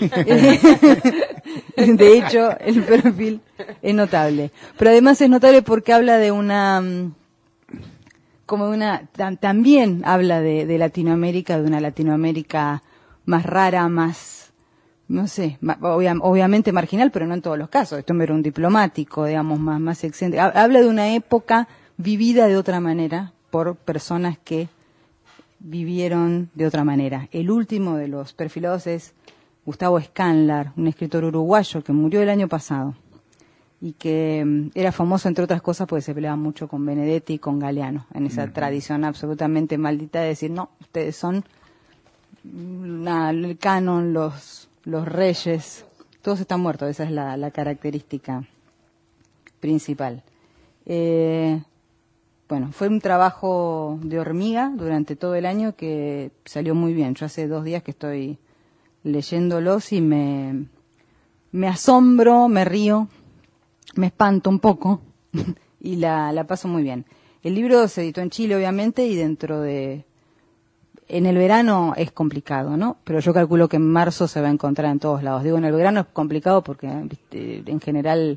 De hecho, el perfil es notable. Pero además es notable porque habla de una... como una... Tam, también habla de, de Latinoamérica, de una Latinoamérica más rara, más... no sé, obvia, obviamente marginal, pero no en todos los casos. Esto era un diplomático, digamos, más, más excéntrico. Habla de una época vivida de otra manera por personas que vivieron de otra manera. El último de los perfilados es Gustavo Scanlar, un escritor uruguayo que murió el año pasado y que um, era famoso, entre otras cosas, porque se peleaba mucho con Benedetti y con Galeano, en esa uh-huh. tradición absolutamente maldita de decir, no, ustedes son una, el canon, los, los reyes, todos están muertos. Esa es la, la característica principal. Eh, Bueno, fue un trabajo de hormiga durante todo el año que salió muy bien. Yo hace dos días que estoy leyéndolos y me, me asombro, me río, me espanto un poco y la, la paso muy bien. El libro se editó en Chile, obviamente, y dentro de... En el verano es complicado, ¿no? Pero yo calculo que en marzo se va a encontrar en todos lados. Digo, en el verano es complicado porque, ¿viste? En general...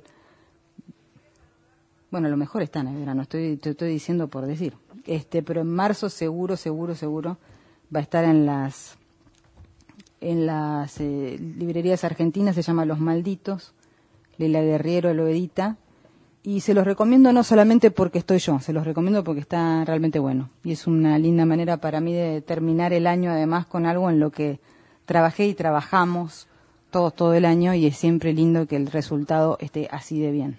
Bueno, lo mejor está en el verano, estoy, te estoy diciendo por decir. Este, pero en marzo seguro, seguro, seguro va a estar en las en las eh, librerías argentinas, se llama Los Malditos, Leila Guerriero lo edita, y se los recomiendo no solamente porque estoy yo, se los recomiendo porque está realmente bueno. Y es una linda manera para mí de terminar el año, además, con algo en lo que trabajé y trabajamos todos todo el año, y es siempre lindo que el resultado esté así de bien.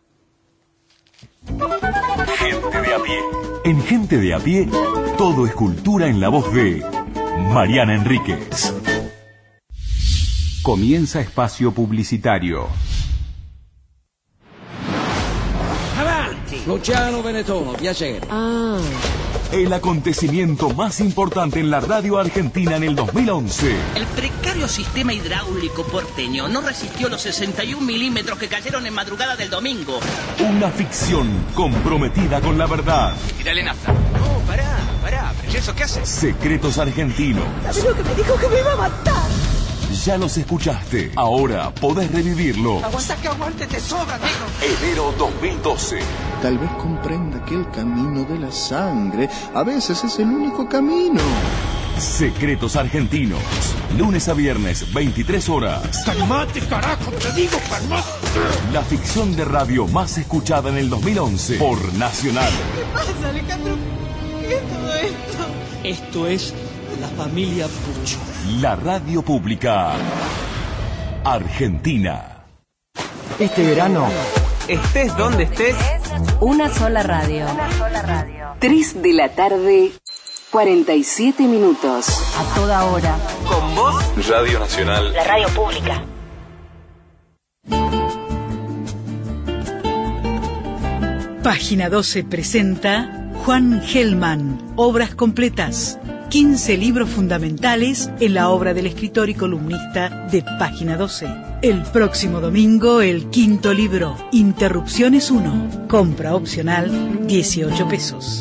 Gente de a pie. En Gente de a pie, todo es cultura en la voz de Mariana Enríquez. Comienza espacio publicitario. Avanti! Luciano Venetono, piacere. Ah. El acontecimiento más importante en la radio argentina en el dos mil once. El precario sistema hidráulico porteño no resistió los sesenta y un milímetros que cayeron en madrugada del domingo. Una ficción comprometida con la verdad. Tírale nafta. No, pará, pará. ¿Pero eso qué hace? Secretos argentinos. ¿Sabes lo que me dijo? Que me iba a matar. Ya los escuchaste. Ahora podés revivirlos. Aguanta que aguante, te sobra, negro. Enero dos mil doce. Tal vez comprenda que el camino de la sangre a veces es el único camino. Secretos argentinos. Lunes a viernes, veintitrés horas. ¡Calmate, carajo! ¡Te digo, calmate! La ficción de radio más escuchada en el dos mil once por Nacional. ¿Qué pasa, Alejandro? ¿Qué es todo esto? Esto es la familia Pucho. La radio pública argentina. Este verano, estés donde estés, una sola radio. Una sola radio. tres de la tarde, cuarenta y siete minutos. A toda hora. Con vos, Radio Nacional. La radio pública. Página doce presenta Juan Gelman, Obras completas. quince libros fundamentales en la obra del escritor y columnista de Página doce. El próximo domingo, el quinto libro, Interrupciones uno. Compra opcional, dieciocho pesos.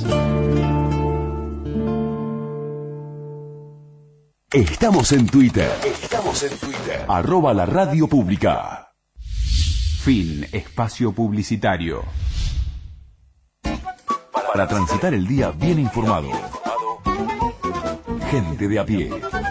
Estamos en Twitter. Estamos en Twitter. Arroba la radio pública. Fin. Espacio publicitario. Para transitar el día bien informado. Gente de a pie.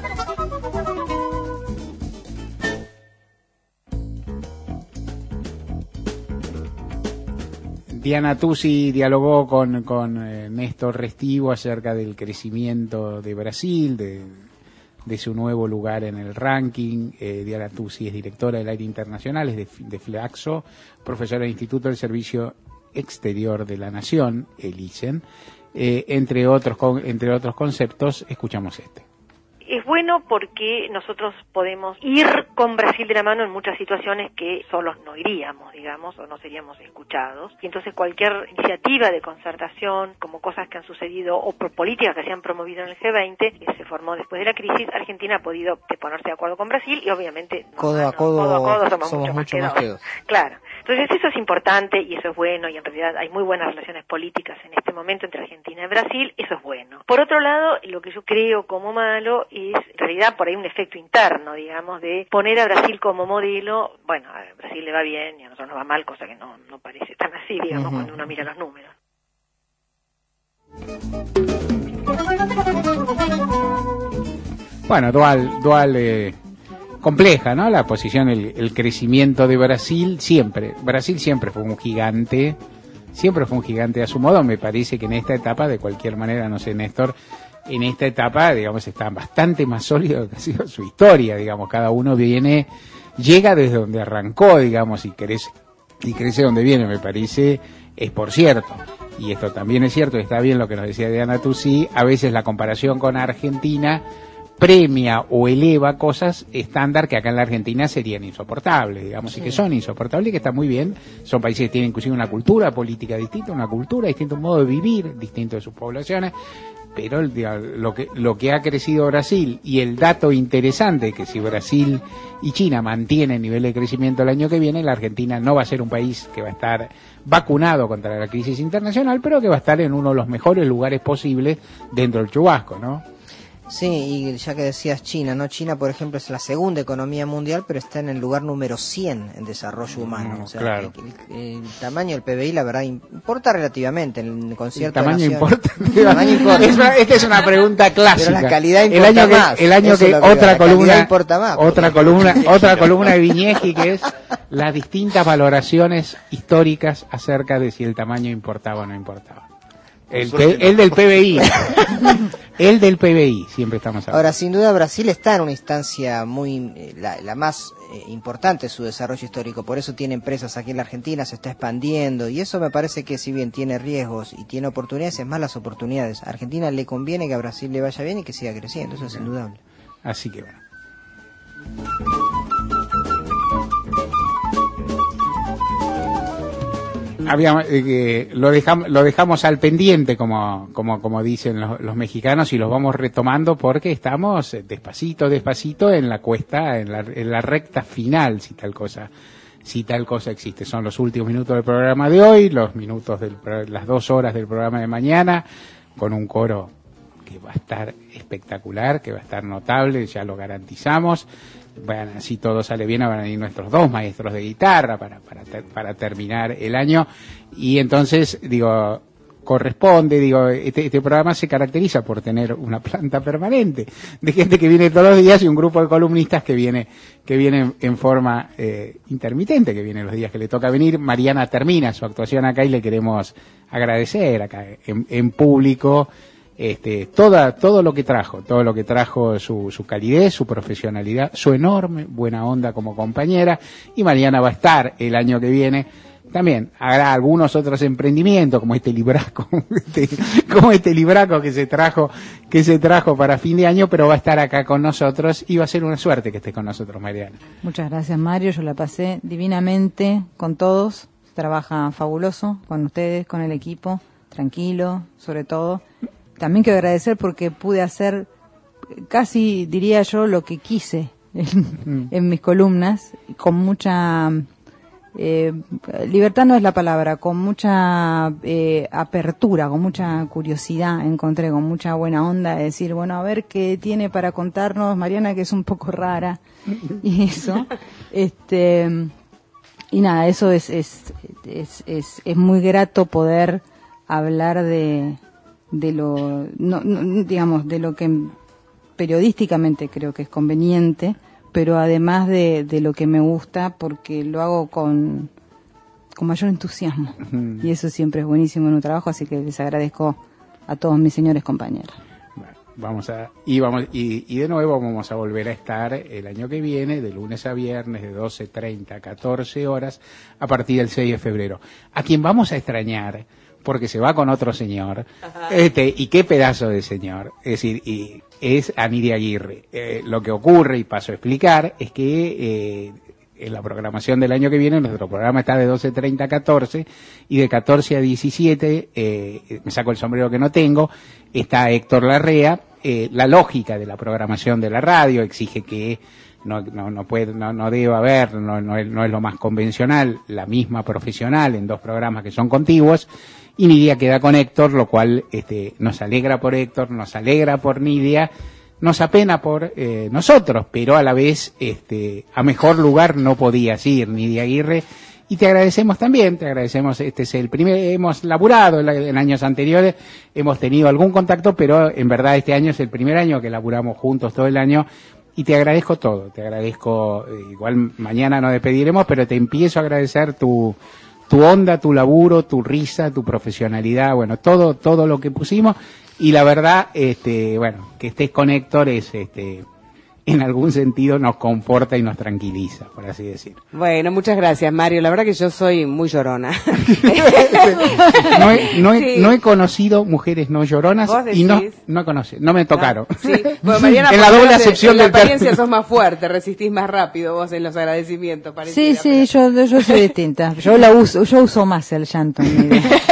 Diana Tusi dialogó con, con eh, Néstor Restivo acerca del crecimiento de Brasil, de de su nuevo lugar en el ranking. eh, Diana Tusi es directora del Aire Internacional, es de, de Flaxo, profesora del Instituto del Servicio Exterior de la Nación, el I S E N, eh, entre otros con, entre otros conceptos. Escuchamos este. Es bueno porque nosotros podemos ir con Brasil de la mano en muchas situaciones que solos no iríamos, digamos, o no seríamos escuchados. Y entonces cualquier iniciativa de concertación, como cosas que han sucedido o por políticas que se han promovido en el G veinte, que se formó después de la crisis, Argentina ha podido ponerse de acuerdo con Brasil y obviamente codo a codo, codo, a codo somos, somos mucho, mucho más, más que dos. Claro. Entonces eso es importante y eso es bueno, y en realidad hay muy buenas relaciones políticas en este momento entre Argentina y Brasil, eso es bueno. Por otro lado, lo que yo creo como malo es en realidad por ahí un efecto interno, digamos, de poner a Brasil como modelo. Bueno, a Brasil le va bien y a nosotros nos va mal, cosa que no, no parece tan así, digamos, uh-huh. cuando uno mira los números. Bueno, dual, dual eh, compleja, ¿no? La posición, el, el crecimiento de Brasil siempre. Brasil siempre fue un gigante, siempre fue un gigante a su modo. Me parece que en esta etapa, de cualquier manera, no sé, Néstor, en esta etapa, digamos, está bastante más sólido de lo que ha sido su historia, digamos. Cada uno viene, llega desde donde arrancó, digamos, y crece, y crece donde viene, me parece, es por cierto. Y esto también es cierto, está bien lo que nos decía Diana Tusi, a veces la comparación con Argentina premia o eleva cosas estándar que acá en la Argentina serían insoportables, digamos, sí. y que son insoportables y que están muy bien. Son países que tienen inclusive una cultura política distinta, una cultura distinta, un modo de vivir distinto de sus poblaciones, pero el, lo que lo que ha crecido Brasil, y el dato interesante que si Brasil y China mantienen nivel de crecimiento el año que viene, la Argentina no va a ser un país que va a estar vacunado contra la crisis internacional, pero que va a estar en uno de los mejores lugares posibles dentro del chubasco, ¿no? Sí, y ya que decías China, ¿no? China, por ejemplo, es la segunda economía mundial, pero está en el lugar número cien en desarrollo humano. No, o sea, claro. el, el, el tamaño del P B I, la verdad, importa relativamente en concierto. ¿El tamaño de importa? El tamaño importa. Es una, esta es una pregunta clásica. Pero la calidad importa el año que, más. El año Eso que, que otra la columna, importa más, otra columna, otra columna de Viñeski, que es las distintas valoraciones históricas acerca de si el tamaño importaba o no importaba. El, P, el del P B I. El del P B I, siempre estamos hablando. Ahora, sin duda, Brasil está en una instancia muy, eh, la, la más eh, importante de su desarrollo histórico. Por eso tiene empresas aquí en la Argentina, se está expandiendo. Y eso me parece que, si bien tiene riesgos y tiene oportunidades, es más las oportunidades. A Argentina le conviene que a Brasil le vaya bien y que siga creciendo. Eso es indudable. Así que bueno. Habíamos, eh, lo dejamos lo dejamos al pendiente, como como como dicen los, los mexicanos, y los vamos retomando porque estamos despacito despacito en la cuesta, en la, en la recta final, si tal cosa si tal cosa existe. Son los últimos minutos del programa de hoy, los minutos del las dos horas del programa de mañana, con un coro que va a estar espectacular, que va a estar notable, ya lo garantizamos. Bueno, si todo sale bien, van a ir nuestros dos maestros de guitarra para para ter, para terminar el año. Y entonces, digo, corresponde, digo, este, este programa se caracteriza por tener una planta permanente de gente que viene todos los días y un grupo de columnistas que viene que viene en forma eh, intermitente, que viene los días que le toca venir. Mariana termina su actuación acá y le queremos agradecer acá en, en público Este, toda, todo lo que trajo, todo lo que trajo su, su calidez, su profesionalidad, su enorme buena onda como compañera. Y Mariana va a estar el año que viene. También habrá algunos otros emprendimientos, como este libraco, este, como este libraco que se trajo, que se trajo para fin de año, pero va a estar acá con nosotros y va a ser una suerte que esté con nosotros, Mariana. Muchas gracias, Mario. Yo la pasé divinamente con todos. Trabaja fabuloso con ustedes, con el equipo, tranquilo, sobre todo. También quiero agradecer porque pude hacer casi, diría yo, lo que quise en, en mis columnas, con mucha eh, libertad no es la palabra, con mucha eh, apertura, con mucha curiosidad encontré, con mucha buena onda, de decir, bueno, a ver qué tiene para contarnos Mariana, que es un poco rara, y eso, este, y nada, eso es, es, es, es, es muy grato poder hablar de de lo no, no, digamos de lo que periodísticamente creo que es conveniente, pero además de, de lo que me gusta, porque lo hago con con mayor entusiasmo, uh-huh. y eso siempre es buenísimo en un trabajo, así que les agradezco a todos mis señores compañeros. Vamos a y vamos y, y de nuevo vamos a volver a estar el año que viene, de lunes a viernes, de doce treinta a catorce horas, a partir del seis de febrero. A quien vamos a extrañar, porque se va con otro señor, este y qué pedazo de señor, es decir, y es a Nidia Aguirre. Eh, lo que ocurre, y paso a explicar, es que eh, en la programación del año que viene, nuestro programa está de doce treinta a catorce, y de catorce a diecisiete, eh, me saco el sombrero que no tengo, está Héctor Larrea. Eh, la lógica de la programación de la radio exige que no, no, no, puede, no, no debe haber, no, no, es, no es lo más convencional, la misma profesional en dos programas que son contiguos, y Nidia queda con Héctor, lo cual este, nos alegra por Héctor, nos alegra por Nidia, nos apena por eh, nosotros, pero a la vez este, a mejor lugar no podías ir, Nidia Aguirre, y te agradecemos también, te agradecemos, este es el primer, hemos laburado en, en años anteriores, hemos tenido algún contacto, pero en verdad este año es el primer año que laburamos juntos todo el año, y te agradezco todo, te agradezco, eh, igual mañana nos despediremos, pero te empiezo a agradecer tu, tu onda, tu laburo, tu risa, tu profesionalidad, bueno, todo, todo lo que pusimos, y la verdad, este, bueno, que estés con Héctor es, este, en algún sentido nos conforta y nos tranquiliza, por así decir. Bueno, muchas gracias, Mario. La verdad que yo soy muy llorona. no, he, no, he, sí. no he conocido mujeres no lloronas y no no he conocido, no me tocaron. No, sí. Bueno, Mariana, en la doble acepción en la del apariencia sos más fuerte, resistís más rápido vos en los agradecimientos. Sí, sí, pero... yo, yo soy distinta. Yo la uso, yo uso más el llanto en mi vida.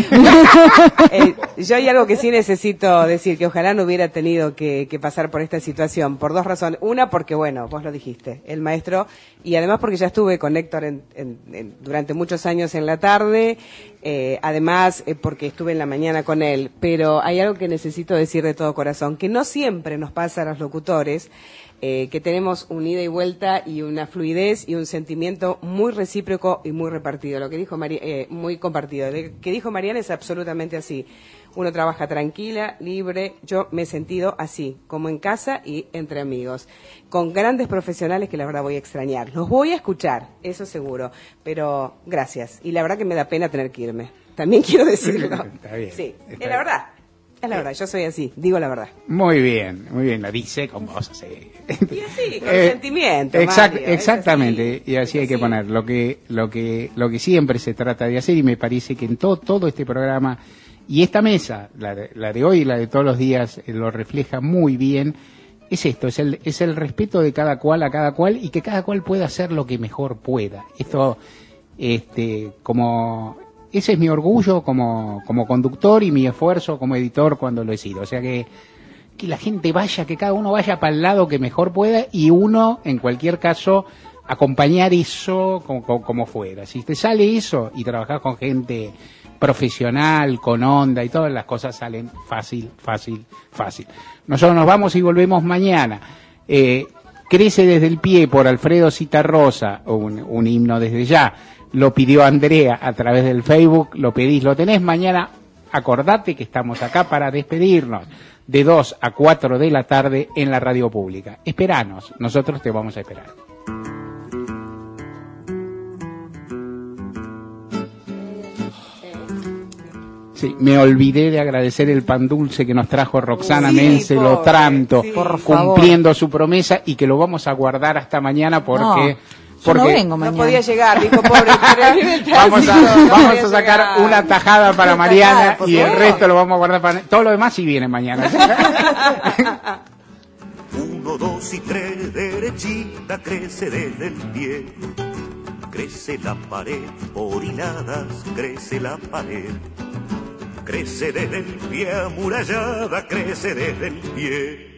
eh, yo hay algo que sí necesito decir, que ojalá no hubiera tenido que, que pasar por esta situación, por dos razones. Una, porque bueno, vos lo dijiste, el maestro, y además porque ya estuve con Héctor en, en, en, durante muchos años en la tarde, eh, además eh, porque estuve en la mañana con él, pero hay algo que necesito decir de todo corazón, que no siempre nos pasa a los locutores, Eh, que tenemos un ida y vuelta y una fluidez y un sentimiento muy recíproco y muy repartido. Lo que dijo Mari- eh, muy compartido. Lo que dijo Mariana es absolutamente así. Uno trabaja tranquila, libre. Yo me he sentido así, como en casa y entre amigos, con grandes profesionales que la verdad voy a extrañar. Los voy a escuchar, eso seguro. Pero gracias. Y la verdad que me da pena tener que irme. También quiero decirlo. Está bien. Sí, está es bien. la verdad. Es la verdad, yo soy así, digo la verdad. Muy bien, muy bien, la dice con voz así. Y así, con Eh, sentimiento, exact- Mario, exactamente, así, y así hay que poner lo que, lo que, lo que siempre se trata de hacer, y me parece que en todo, todo este programa y esta mesa, la de, la de hoy y la de todos los días, eh, lo refleja muy bien. Es esto, es el, es el respeto de cada cual a cada cual, y que cada cual pueda hacer lo que mejor pueda. Esto, este, como ese es mi orgullo como, como conductor y mi esfuerzo como editor cuando lo he sido. O sea que, que la gente vaya, que cada uno vaya para el lado que mejor pueda, y uno, en cualquier caso, acompañar eso como, como, como fuera. Si te sale eso y trabajás con gente profesional, con onda y todas las cosas salen fácil, fácil, fácil. Nosotros nos vamos y volvemos mañana. Eh, Crece desde el pie por Alfredo Citarrosa, un, un himno desde ya. Lo pidió Andrea a través del Facebook, lo pedís, lo tenés mañana. Acordate que estamos acá para despedirnos de dos a cuatro de la tarde en la radio pública. Esperanos, nosotros te vamos a esperar. Sí, me olvidé de agradecer el pan dulce que nos trajo Roxana Sí, Mense pobre, Lotranto, sí. Por favor. cumpliendo su promesa, y que lo vamos a guardar hasta mañana porque... No, yo porque no vengo No mañana. podía llegar, dijo pobre. Pero vamos a, no vamos podía a sacar llegar. una tajada para Una Mariana tajada, por y el favor. resto lo vamos a guardar para... Todo lo demás sí viene mañana. Uno, dos y tres, derechita crece desde el pie. Crece la pared, por hiladas crece la pared. Crece desde el pie, amurallada, crece desde el pie.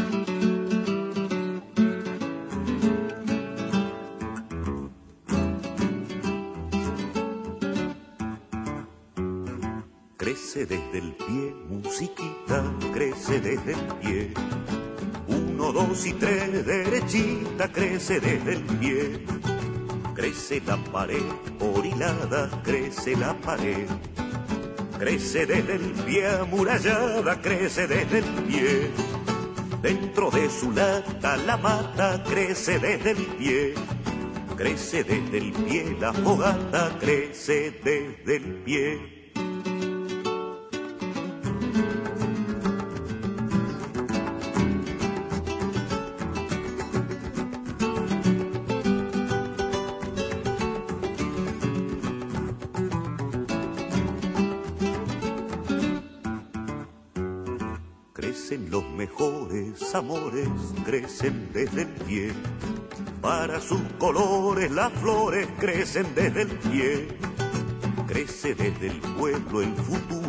Crece desde el pie, musiquita, crece desde el pie. Uno, dos y tres, derechita, crece desde el pie. Crece la pared, por hilada, crece la pared. Crece desde el pie, amurallada, crece desde el pie. Dentro de su lata la mata, crece desde el pie. Crece desde el pie, la fogata, crece desde el pie. crecen los mejores amores, crecen desde el pie. Para sus colores las flores crecen desde el pie. Crece desde el pueblo el futuro.